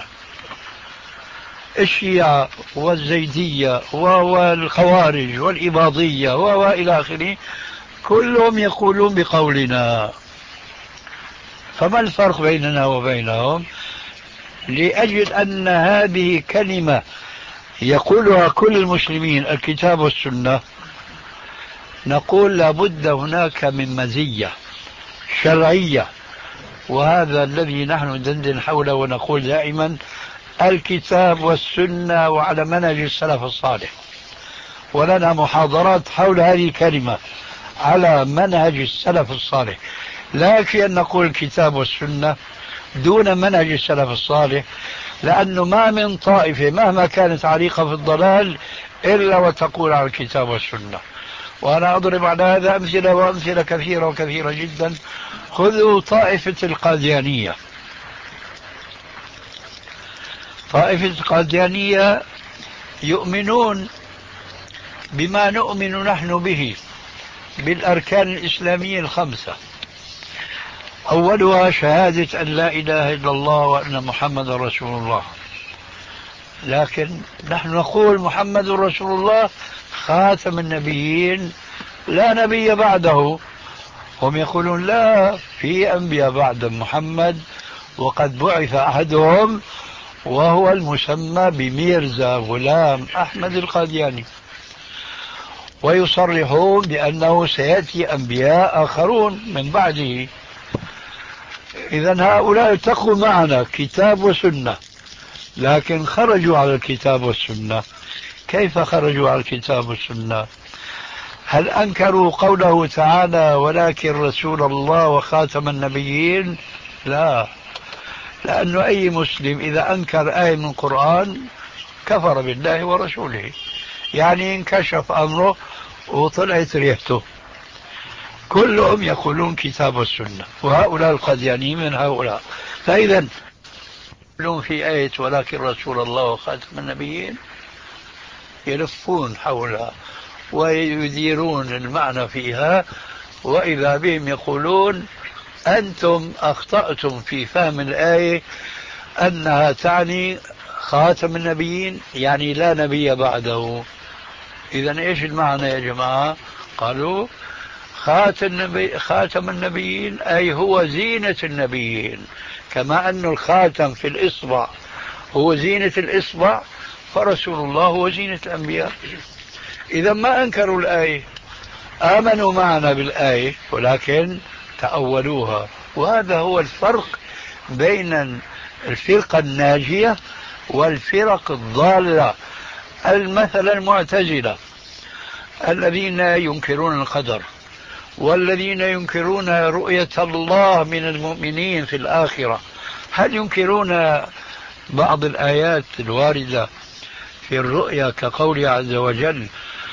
الشيعة والزيدية والخوارج والإباضية وإلى آخره كلهم يقولون بقولنا، فما الفرق بيننا وبينهم؟ لأجل أن هذه كلمة يقولها كل المسلمين، الكتاب والسنة، نقول لابد هناك من مزية شرعية، وهذا الذي نحن ندندن حوله ونقول دائما الكتاب والسنة وعلى منهج السلف الصالح. ولنا محاضرات حول هذه الكلمة على منهج السلف الصالح. لا يكفي أن نقول الكتاب والسنة دون منهج السلف الصالح، لأنه ما من طائفة مهما كانت عريقة في الضلال إلا وتقول على الكتاب والسنة. وأنا أضرب على هذا أمثلة وأمثلة كثيرة وكثيرة جدا. خذوا طائفة القاديانية. طائفة القاديانية يؤمنون بما نؤمن نحن به بالأركان الإسلامية الخمسة، أولها شهادة أن لا إله إلا الله وأن محمد رسول الله، لكن نحن نقول محمد رسول الله خاتم النبيين لا نبي بعده. هم يقولون لا، في أنبياء بعد محمد وقد بعث أحدهم وهو المسمى بميرزا غلام أحمد القادياني، ويصرحون بأنه سيأتي أنبياء آخرون من بعده. إذن هؤلاء اتقوا معنا كتاب وسنة، لكن خرجوا على الكتاب والسنة. كيف خرجوا على الكتاب والسنة؟ هل أنكروا قوله تعالى ولكن رسول الله وخاتم النبيين؟ لا، لأنه أي مسلم إذا أنكر آية من القرآن كفر بالله ورسوله، يعني انكشف أمره وطلعت ريحته. كلهم يقولون كتاب والسنة، وهؤلاء القاديانيين من هؤلاء. فإذا يقولون في آية ولكن رسول الله وخاتم النبيين يلفون حولها ويديرون المعنى فيها، وإذا بهم يقولون أنتم أخطأتم في فهم الآية أنها تعني خاتم النبيين، يعني لا نبي بعده. إذن إيش المعنى يا جماعة؟ قالوا خاتم النبي خاتم النبيين أي هو زينة النبيين، كما أن الخاتم في الإصبع هو زينة الإصبع، فرسول الله هو زينة الأنبياء. إذا ما أنكروا الآية، آمنوا معنا بالآية ولكن تأولوها. وهذا هو الفرق بين الفرقة الناجية والفرق الضالة. المثل المعتزلة الذين ينكرون القدر، والذين ينكرون رؤية الله من المؤمنين في الآخرة، هل ينكرون بعض الآيات الواردة في الرؤيا كقوله عز وجل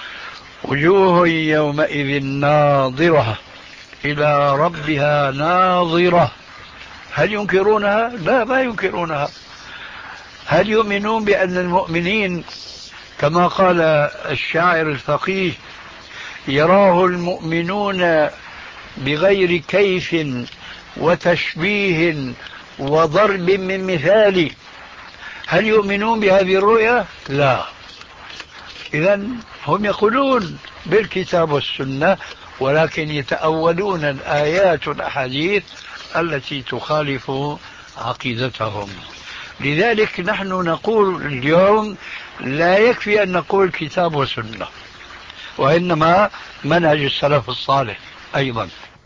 وجوه يومئذ ناظرة إلى ربها ناظرة؟ هل ينكرونها؟ لا، ما ينكرونها. هل يؤمنون بأن المؤمنين كما قال الشاعر الفقيه يراه المؤمنون بغير كيف وتشبيه وضرب من مثال؟ هل يؤمنون بهذه الرؤيا؟ لا. إذن هم يقولون بالكتاب والسنة، ولكن يتأولون الآيات والأحاديث التي تخالف عقيدتهم. لذلك نحن نقول اليوم لا يكفي أن نقول كتاب وسنة، وإنما منهج السلف الصالح أيضا.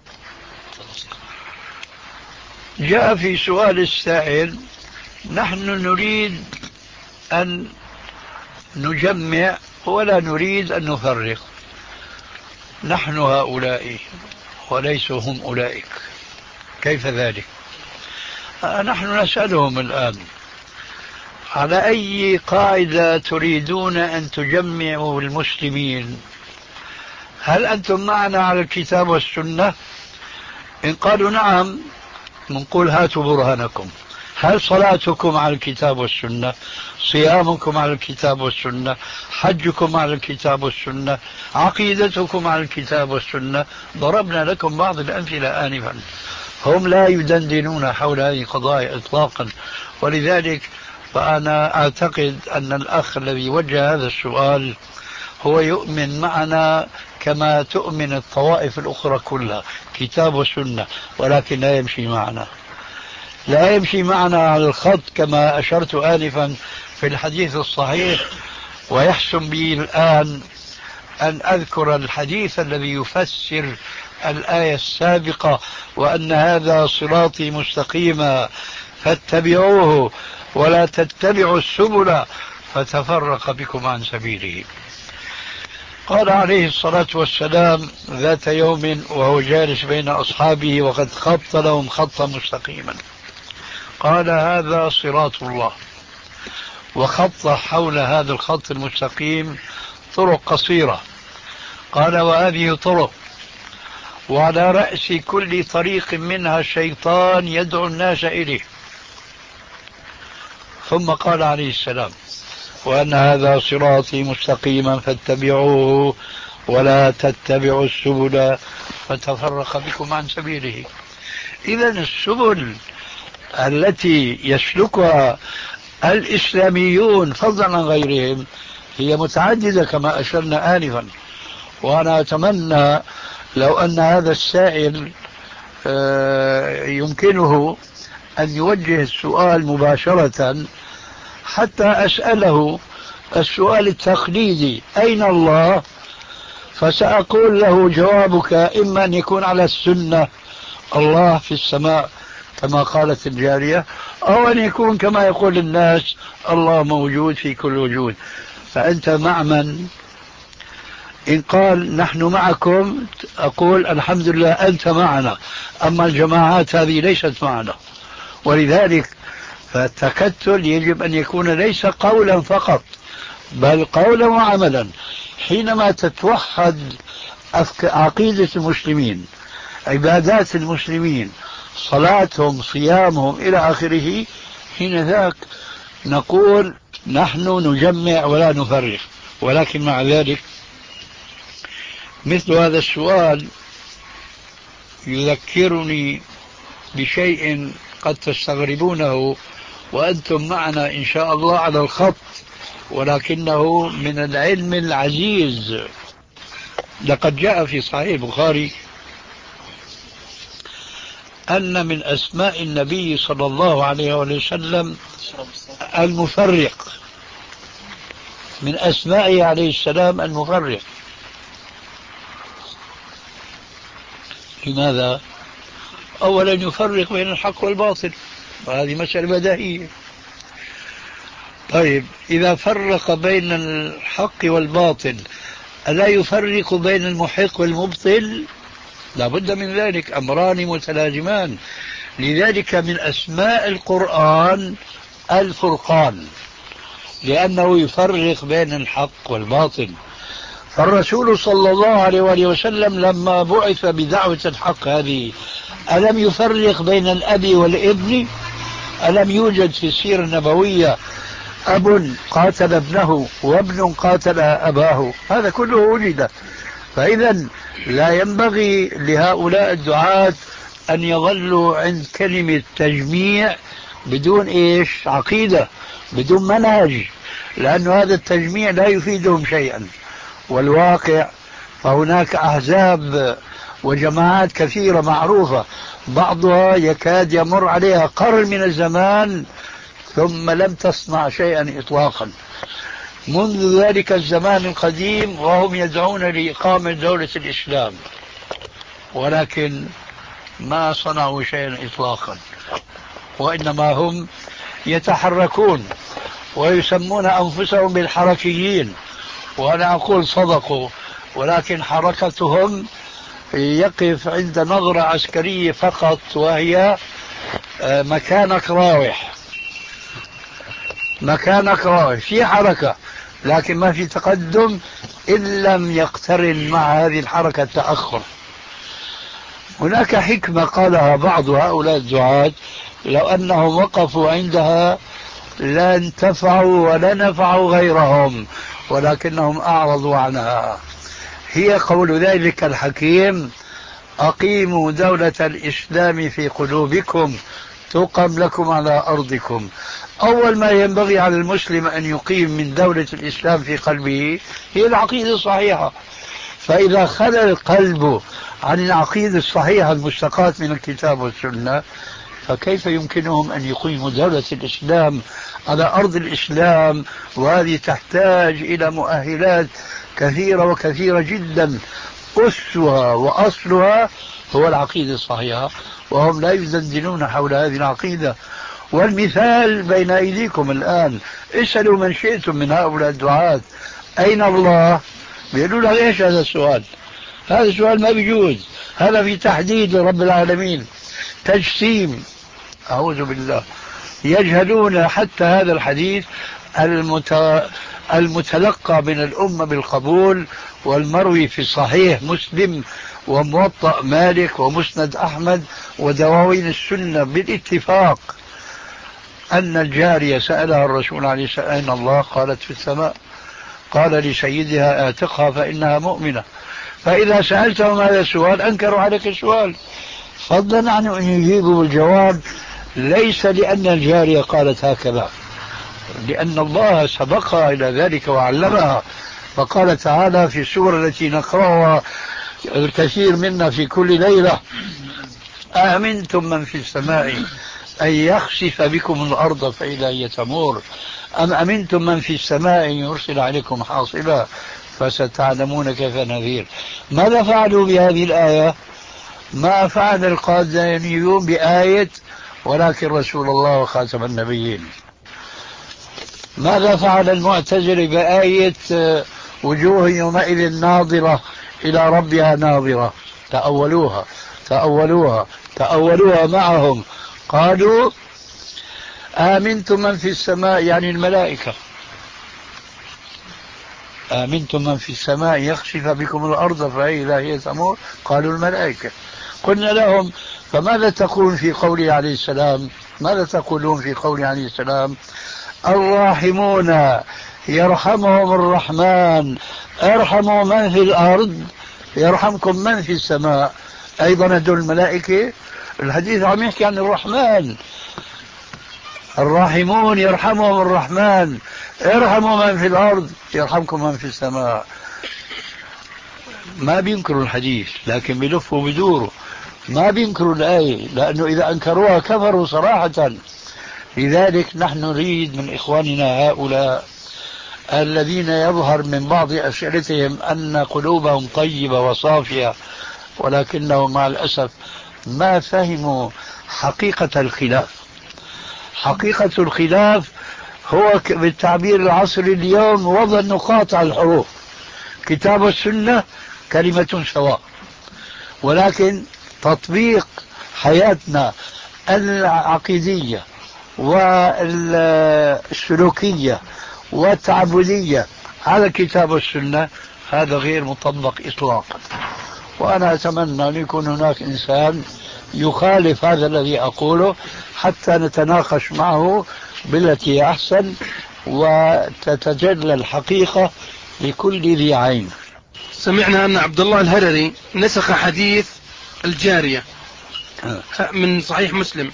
جاء في سؤال السائل نحن نريد أن نجمع ولا نريد أن نفرق، نحن هؤلاء وليسوا هم أولئك. كيف ذلك؟ نحن نسألهم الآن على أي قاعدة تريدون أن تجمعوا المسلمين؟ هل أنتم معنا على الكتاب والسنة؟ إن قالوا نعم نقول هاتوا برهانكم. هل صلاتكم على الكتاب والسنة؟ صيامكم على الكتاب والسنة؟ حجكم على الكتاب والسنة؟ عقيدتكم على الكتاب والسنة؟ ضربنا لكم بعض الأمثلة آنفا. هم لا يدندنون حول هذه القضايا إطلاقا. ولذلك فأنا أعتقد أن الأخ الذي وجه هذا السؤال هو يؤمن معنا كما تؤمن الطوائف الأخرى كلها، كتاب وسنة، ولكن لا يمشي معنا لا يمشي معنا على الخط كما أشرت آنفا في الحديث الصحيح. ويحسن بي الآن أن أذكر الحديث الذي يفسر الآية السابقة وأن هذا صراطي مستقيما فاتبعوه ولا تتبعوا السبل فتفرق بكم عن سبيله. قال عليه الصلاة والسلام ذات يوم وهو جالس بين أصحابه وقد خط لهم خطا مستقيما، قال هذا صراط الله، وخط حول هذا الخط المستقيم طرق قصيرة، قال وهذه طرق، وعلى رأس كل طريق منها شيطان يدعو الناس إليه. ثم قال عليه السلام وأن هذا صراطي مستقيما فاتبعوه ولا تتبعوا السبل فتفرق بكم عن سبيله. إذا السبل التي يسلكها الإسلاميون فضلا عن غيرهم هي متعددة كما أشرنا آنفا. وأنا أتمنى لو أن هذا السائل يمكنه أن يوجه السؤال مباشرة حتى أسأله السؤال التقليدي: أين الله؟ فسأقول له جوابك إما أن يكون على السنة الله في السماء كما قالت الجارية، أو أن يكون كما يقول الناس الله موجود في كل وجود. فأنت مع من؟ إن قال نحن معكم أقول الحمد لله أنت معنا، أما الجماعات هذه ليست معنا. ولذلك فالتكتل يجب أن يكون ليس قولا فقط بل قولا وعملا. حينما تتوحد عقيدة المسلمين، عبادات المسلمين، صلاتهم، صيامهم إلى آخره، حين ذاك نقول نحن نجمع ولا نفرق. ولكن مع ذلك مثل هذا السؤال يذكرني بشيء قد تستغربونه وأنتم معنا إن شاء الله على الخط، ولكنه من العلم العزيز. لقد جاء في صحيح البخاري أن من أسماء النبي صلى الله عليه وسلم المفرق، من أسمائه عليه السلام المفرق. لماذا؟ أولا يفرق بين الحق والباطل، وهذه مسألة بديهية. طيب إذا فرق بين الحق والباطل ألا يفرق بين المحق والمبطل؟ لا بد من ذلك، أمران متلازمان. لذلك من أسماء القرآن الفرقان، لأنه يفرق بين الحق والباطل. فالرسول صلى الله عليه وآله وسلم لما بعث بدعوة الحق هذه ألم يفرق بين الأب والابن؟ ألم يوجد في السيرة النبوية أب قاتل ابنه وابن قاتل أباه؟ هذا كله وجد. فإذا لا ينبغي لهؤلاء الدعاة أن يظلوا عند كلمة تجميع بدون إيش؟ عقيدة، بدون منهج، لأن هذا التجميع لا يفيدهم شيئا. والواقع فهناك أحزاب وجماعات كثيرة معروفة، بعضها يكاد يمر عليها قرن من الزمان ثم لم تصنع شيئا إطلاقا، منذ ذلك الزمان القديم وهم يدعون لإقامة دولة الإسلام، ولكن ما صنعوا شيئا إطلاقا. وإنما هم يتحركون ويسمون أنفسهم بالحركيين، وأنا أقول صدقوا، ولكن حركتهم يقف عند نظرة عسكرية فقط، وهي مكانك راوح، مكانك راوح، في حركة لكن ما في تقدم إن لم يقترن مع هذه الحركة التأخر. هناك حكمة قالها بعض هؤلاء الدعاة لو أنهم وقفوا عندها لا انتفعوا ولا نفعوا غيرهم، ولكنهم أعرضوا عنها. هي قول ذلك الحكيم: أقيموا دولة الإسلام في قلوبكم تقم لكم على أرضكم. أول ما ينبغي على المسلم أن يقيم من دولة الإسلام في قلبه هي العقيدة الصحيحة. فإذا خلى القلب عن العقيدة الصحيحة المستقاة من الكتاب والسنة، فكيف يمكنهم أن يقيموا دولة الإسلام على أرض الإسلام؟ وهذه تحتاج إلى مؤهلات كثيرة وكثيرة جدا، أسها وأصلها هو العقيدة الصحيحة، وهم لا يزندنون حول هذه العقيدة. والمثال بين أيديكم الآن، اسألوا من شئتم من هؤلاء الدعاة أين الله؟ بيقولوا لك إيش هذا السؤال؟ هذا السؤال ما بيجوز، هذا في تحديد لرب العالمين، تجسيم، أعوذ بالله. يجهلون حتى هذا الحديث المتلقى من الأمة بالقبول والمروي في صحيح مسلم وموطأ مالك ومسند أحمد ودواوين السنة بالاتفاق، أن الجارية سألها الرسول عليه السلام أين الله؟ قالت في السماء. قال لسيدها اعتقها فإنها مؤمنة. فإذا سألتهم هذا السؤال أنكروا عليك السؤال. فضلا عن أن يجيبوا بالجواب ليس لأن الجارية قالت هكذا، لأن الله سبقها إلى ذلك وعلمها، فقال تعالى في السورة التي نقرأها الكثير منا في كل ليلة: أأمنتم من في السماء أن يخسف بكم الأرض فإذا هي تمور أم أمنتم من في السماء أن يرسل عليكم حاصبا فستعلمون كيف نذير. ماذا فعلوا بهذه الآية؟ ما فعل القادانيون بآية ولكن رسول الله وخاتم النبيين. ماذا فعل المعتزلة بآية وجوه يومئذ ناظرة إلى ربها ناظرة؟ تأولوها تأولوها تأولوها معهم. قالوا آمنتم من في السماء، يعني الملائكة، آمنتم من في السماء يخسف بكم الأرض فإذا هي تمور، قالوا الملائكة. قلنا لهم فماذا تقولون في قوله عليه السلام؟ ماذا تقولون في قوله عليه السلام: الراحمون يرحمهم الرحمن ارحموا من في الأرض يرحمكم من في السماء. أيضا هدول الملائكة. الحديث عم يحكي عن الرحمن، الراحمون يرحمهم الرحمن ارحموا من في الأرض يرحمكم من في السماء. ما بينكروا الحديث لكن بيلفوا بدوروا، ما بينكروا الآية، لأنه إذا أنكروها كفروا صراحة. لذلك نحن نريد من إخواننا هؤلاء الذين يظهر من بعض أسئلتهم أن قلوبهم طيبة وصافية، ولكنهم مع الأسف ما فهموا حقيقة الخلاف. حقيقة الخلاف هو بالتعبير العصري اليوم وضع النقاط على الحروف. كتاب والسنة كلمة سواء، ولكن تطبيق حياتنا العقيدية والسلوكية والتعبدية على الكتاب والسنة هذا غير مطبق إطلاقا. وأنا أتمنى أن يكون هناك إنسان يخالف هذا الذي أقوله حتى نتناقش معه بالتي أحسن وتتجلى الحقيقة لكل ذي عين. سمعنا أن عبد الله الهرري نسخ حديث الجارية من صحيح مسلم.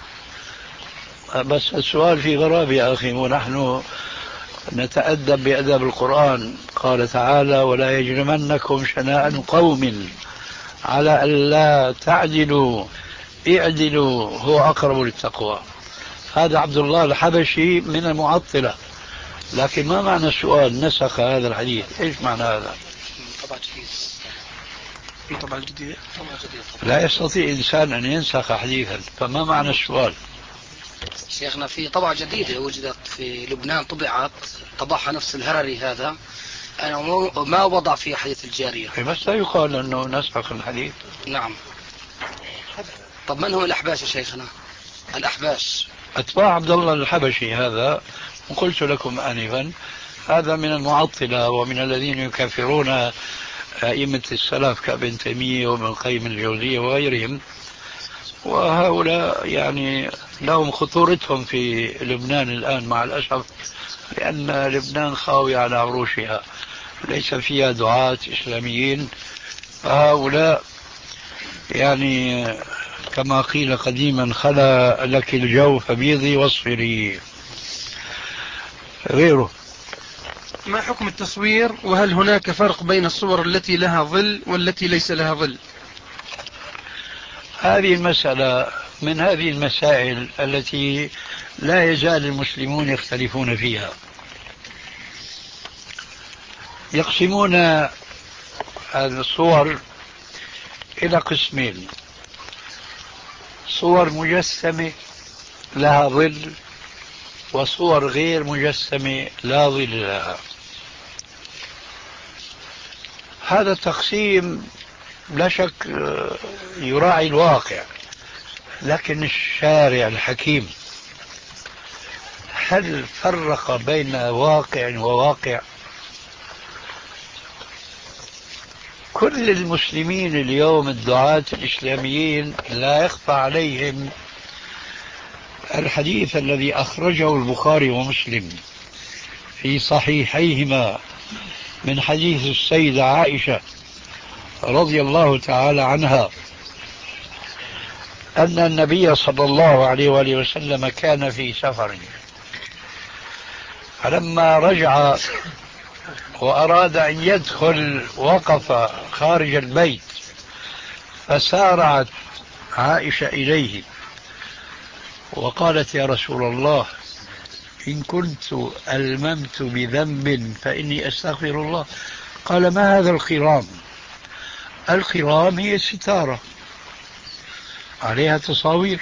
بس السؤال في غرابة يا أخي، ونحن نتأدب بأدب القرآن. قال تعالى: ولا يجرمنكم شنآن قوم على ألا تعدلوا اعدلوا هو أقرب للتقوى. هذا عبد الله الحبشي من المعطلة. لكن ما معنى السؤال نسخ هذا الحديث؟ إيش معنى هذا؟ طبعا جديد. طبعا جديد. لا يستطيع إنسان أن ينسخ حديثا، فما معنى السؤال؟ شيخنا في طبعة جديدة وجدت في لبنان، طبعت طبعها نفس الهرري هذا، أنا ما وضع في حديث الجارية. بس لا يقال أنه نسخ الحديث. نعم. طب من هم الأحباش يا شيخنا؟ الأحباش أتباع عبد الله الحبشي هذا، وقلت لكم آنفا هذا من المعطلة ومن الذين يكفرون أئمة السلف كابن تيمية وابن القيم الجوزية وغيرهم. وهؤلاء يعني لهم خطورتهم في لبنان الآن مع الأسف، لأن لبنان خاوية على عروشها، ليس فيها دعاة إسلاميين. فهؤلاء يعني كما قيل قديما: خلا لك الجو فبيضي واصفري. غيره. ما حكم التصوير، وهل هناك فرق بين الصور التي لها ظل والتي ليس لها ظل؟ هذه المسألة من هذه المسائل التي لا يزال المسلمون يختلفون فيها. يقسمون هذه الصور إلى قسمين: صور مجسمة لها ظل، وصور غير مجسمة لا ظل لها. هذا التقسيم لا شك يراعي الواقع، لكن الشارع الحكيم هل فرق بين واقع وواقع؟ كل المسلمين اليوم الدعاة الإسلاميين لا يخفى عليهم الحديث الذي أخرجه البخاري ومسلم في صحيحيهما من حديث السيدة عائشة رضي الله تعالى عنها أن النبي صلى الله عليه وآله وسلم كان في سفر، فلما رجع وأراد أن يدخل وقف خارج البيت، فسارعت عائشة إليه وقالت: يا رسول الله، إن كنت ألممت بذنب فإني أستغفر الله. قال: ما هذا الخرام؟ الخرام هي ستارة عليها تصاوير.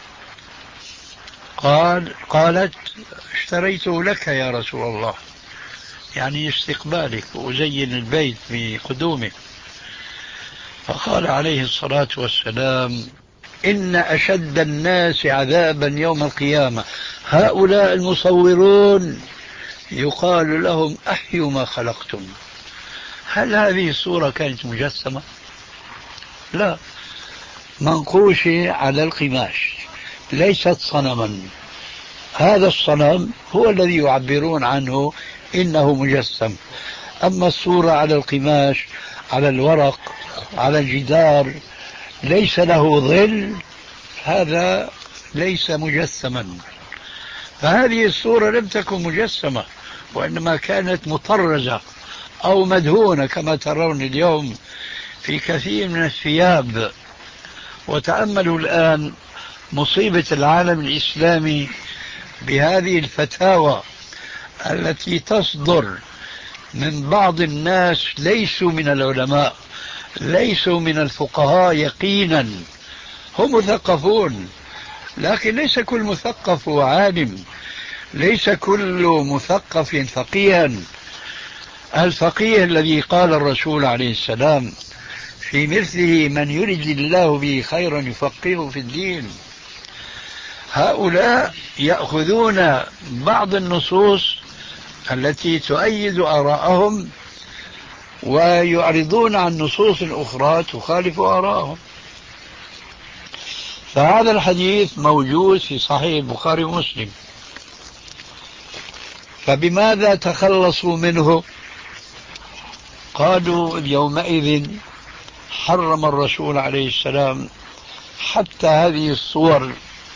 قال قالت: اشتريته لك يا رسول الله، يعني استقبالك وأزين البيت بقدومك. فقال عليه الصلاة والسلام: إن أشد الناس عذابا يوم القيامة هؤلاء المصورون، يقال لهم: أحيوا ما خلقتم. هل هذه الصورة كانت مجسمة؟ لا، منقوشة على القماش، ليست صنما. هذا الصنم هو الذي يعبرون عنه إنه مجسم، أما الصورة على القماش، على الورق، على الجدار، ليس له ظل، هذا ليس مجسما. فهذه الصورة لم تكن مجسمة، وإنما كانت مطرزة أو مدهونة كما ترون اليوم في كثير من الثياب. وتأملوا الآن مصيبة العالم الإسلامي بهذه الفتاوى التي تصدر من بعض الناس ليسوا من العلماء، ليسوا من الفقهاء يقينا، هم مثقفون، لكن ليس كل مثقف هو عالم، ليس كل مثقف فقيها. الفقيه الذي قال الرسول عليه السلام في مثله: من يرد الله به خيرا يفقهه في الدين. هؤلاء يأخذون بعض النصوص التي تؤيد آراءهم ويعرضون عن نصوص أخرى تخالف آراءهم. فهذا الحديث موجود في صحيح البخاري ومسلم. فبماذا تخلصوا منه؟ قالوا: يومئذ حرم الرسول عليه السلام حتى هذه الصور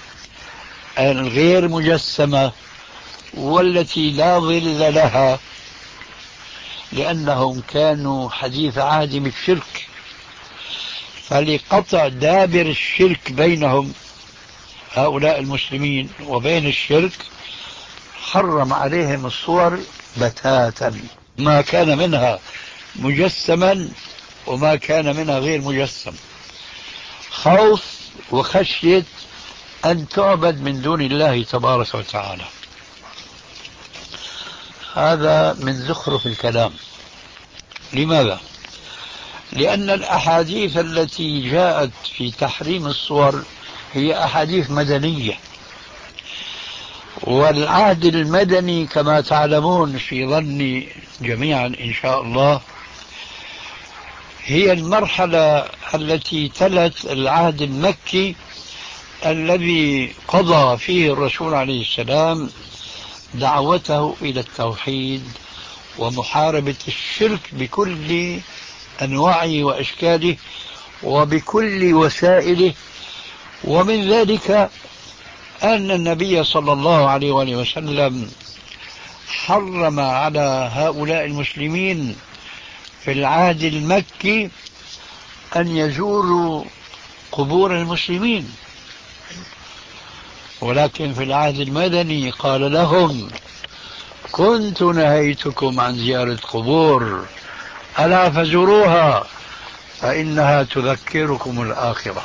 الغير مجسمة والتي لا ظل لها، لأنهم كانوا حديث عهد بالشرك، فلقطع دابر الشرك بينهم هؤلاء المسلمين وبين الشرك حرم عليهم الصور بتاتا، ما كان منها مجسما وما كان منها غير مجسم، خوف وخشية أن تعبد من دون الله تبارك وتعالى. هذا من زخرف الكلام. لماذا؟ لأن الأحاديث التي جاءت في تحريم الصور هي أحاديث مدنية، والعهد المدني كما تعلمون في ظني جميعا إن شاء الله هي المرحلة التي تلت العهد المكي الذي قضى فيه الرسول عليه السلام دعوته إلى التوحيد ومحاربة الشرك بكل أنواعه وأشكاله وبكل وسائله. ومن ذلك أن النبي صلى الله عليه وآله وسلم حرم على هؤلاء المسلمين في العهد المكي أن يزوروا قبور المسلمين، ولكن في العهد المدني قال لهم: كنت نهيتكم عن زيارة قبور، ألا فزوروها فإنها تذكركم الآخرة.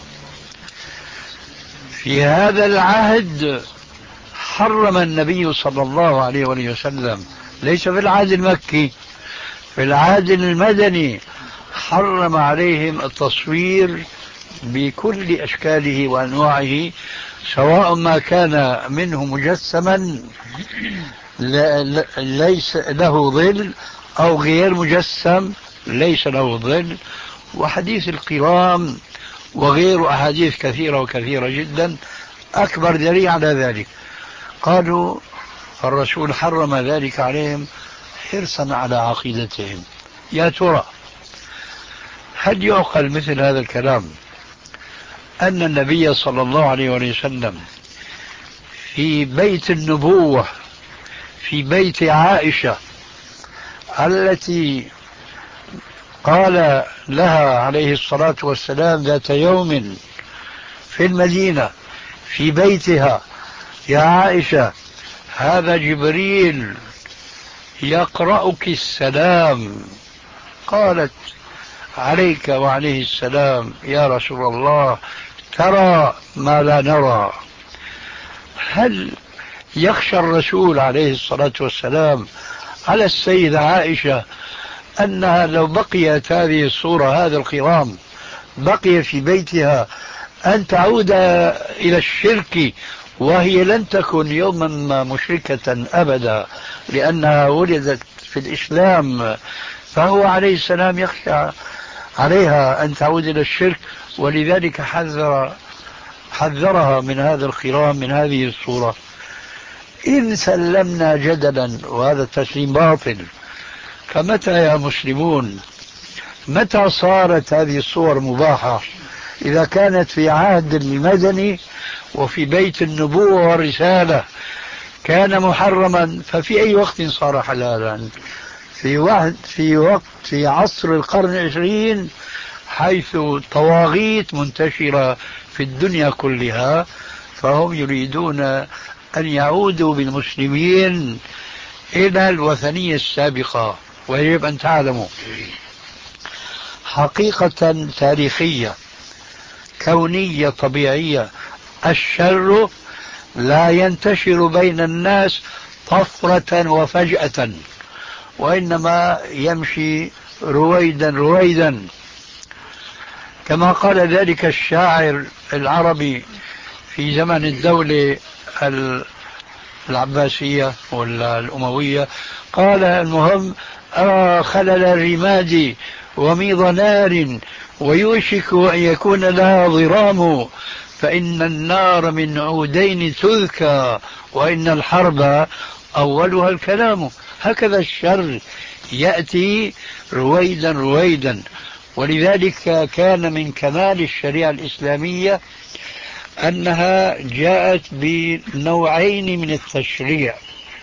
في هذا العهد حرم النبي صلى الله عليه وسلم، ليس في العهد المكي، في العهد المدني حرم عليهم التصوير بكل أشكاله وأنواعه، سواء ما كان منه مجسما ليس له ظل أو غير مجسم ليس له ظل. وحديث القوام وغير أحاديث كثيرة وكثيرة جدا أكبر دليل على ذلك. قالوا الرسول حرم ذلك عليهم حرصا على عقيدتهم. يا ترى هل يعقل مثل هذا الكلام أن النبي صلى الله عليه وسلم في بيت النبوة، في بيت عائشة التي قال لها عليه الصلاة والسلام ذات يوم في المدينة في بيتها: يا عائشة، هذا جبريل يقرأك السلام. قالت: عليك وعليه السلام يا رسول الله، ترى ما لا نرى. هل يخشى الرسول عليه الصلاة والسلام على السيدة عائشة أنها لو بقيت هذه الصورة، هذا الخرام بقي في بيتها، أن تعود إلى الشرك، وهي لن تكن يوما ما مشركة أبدا لأنها ولدت في الإسلام؟ فهو عليه السلام يخشى عليها أن تعود إلى الشرك، ولذلك حذر حذرها من هذا الخرام، من هذه الصورة. إن سلمنا جدلا وهذا التسليم باطل، فمتى يا مسلمون متى صارت هذه الصور مباحة؟ إذا كانت في عهد المدني وفي بيت النبوة والرسالة كان محرما، ففي أي وقت صار حلالا؟ في وقت في وقت في عصر القرن العشرين، حيث طواغيت منتشرة في الدنيا كلها، فهم يريدون أن يعودوا بالمسلمين إلى الوثنية السابقة. ويجب أن تعلموا حقيقة تاريخية كونية طبيعية: الشر لا ينتشر بين الناس طفرة وفجأة، وإنما يمشي رويدا رويدا، كما قال ذلك الشاعر العربي في زمن الدولة العباسية ولا الأموية. قال: المهم أرى خلل الرماد وميض نار، ويوشك أن يكون لها ضرام، فإن النار من عودين تذكى، وإن الحرب أولها الكلام. هكذا الشر يأتي رويدا رويدا. ولذلك كان من كمال الشريعة الإسلامية أنها جاءت بنوعين من التشريع: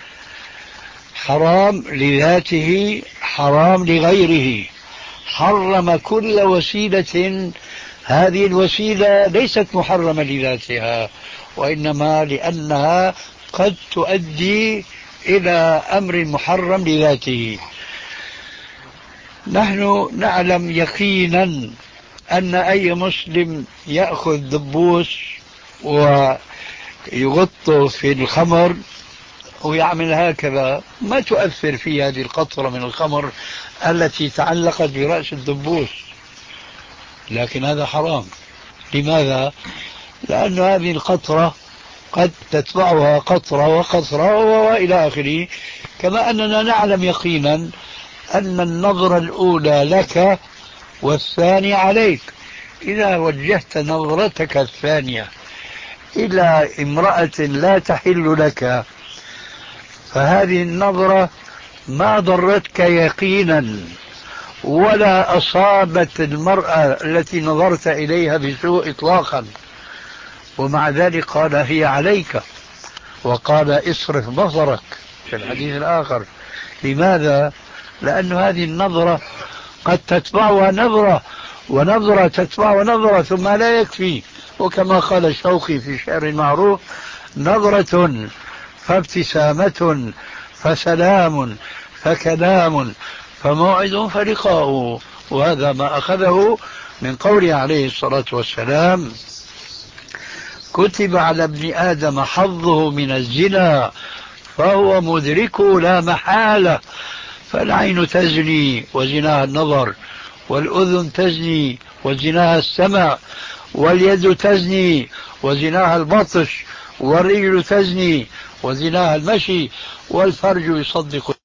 حرام لذاته، حرام لغيره. حرم كل وسيلة، هذه الوسيلة ليست محرمة لذاتها، وإنما لأنها قد تؤدي إلى أمر محرم لذاته. نحن نعلم يقينا أن أي مسلم يأخذ دبوس ويغطه في الخمر ويعمل هكذا ما تؤثر في هذه القطرة من الخمر التي تعلقت برأس الدبوس، لكن هذا حرام. لماذا؟ لأن هذه القطرة قد تتبعها قطرة وقطرة وإلى آخره. كما أننا نعلم يقينا أن النظرة الأولى لك والثانية عليك. إذا وجهت نظرتك الثانية إلى امرأة لا تحل لك، فهذه النظرة ما ضرتك يقينا ولا أصابت المرأة التي نظرت إليها بسوء إطلاقا، ومع ذلك قال: هي عليك، وقال: اصرف بصرك في الحديث الآخر. لماذا؟ لأن هذه النظرة قد تتبعها نظرة، ونظرة تتبع نظرة، ثم لا يكفي. وكما قال الشوقي في شعر المعروف: نظرة فابتسامة فسلام فكلام فموعد فلقاء. وهذا ما أخذه من قوله عليه الصلاة والسلام: كتب على ابن آدم حظه من الزنا فهو مدركه لا محالة. فالعين تزني وزناها النظر، والأذن تزني وزناها السمع، واليد تزني وزناها البطش، والرجل تزني وزناها المشي، والفرج يصدق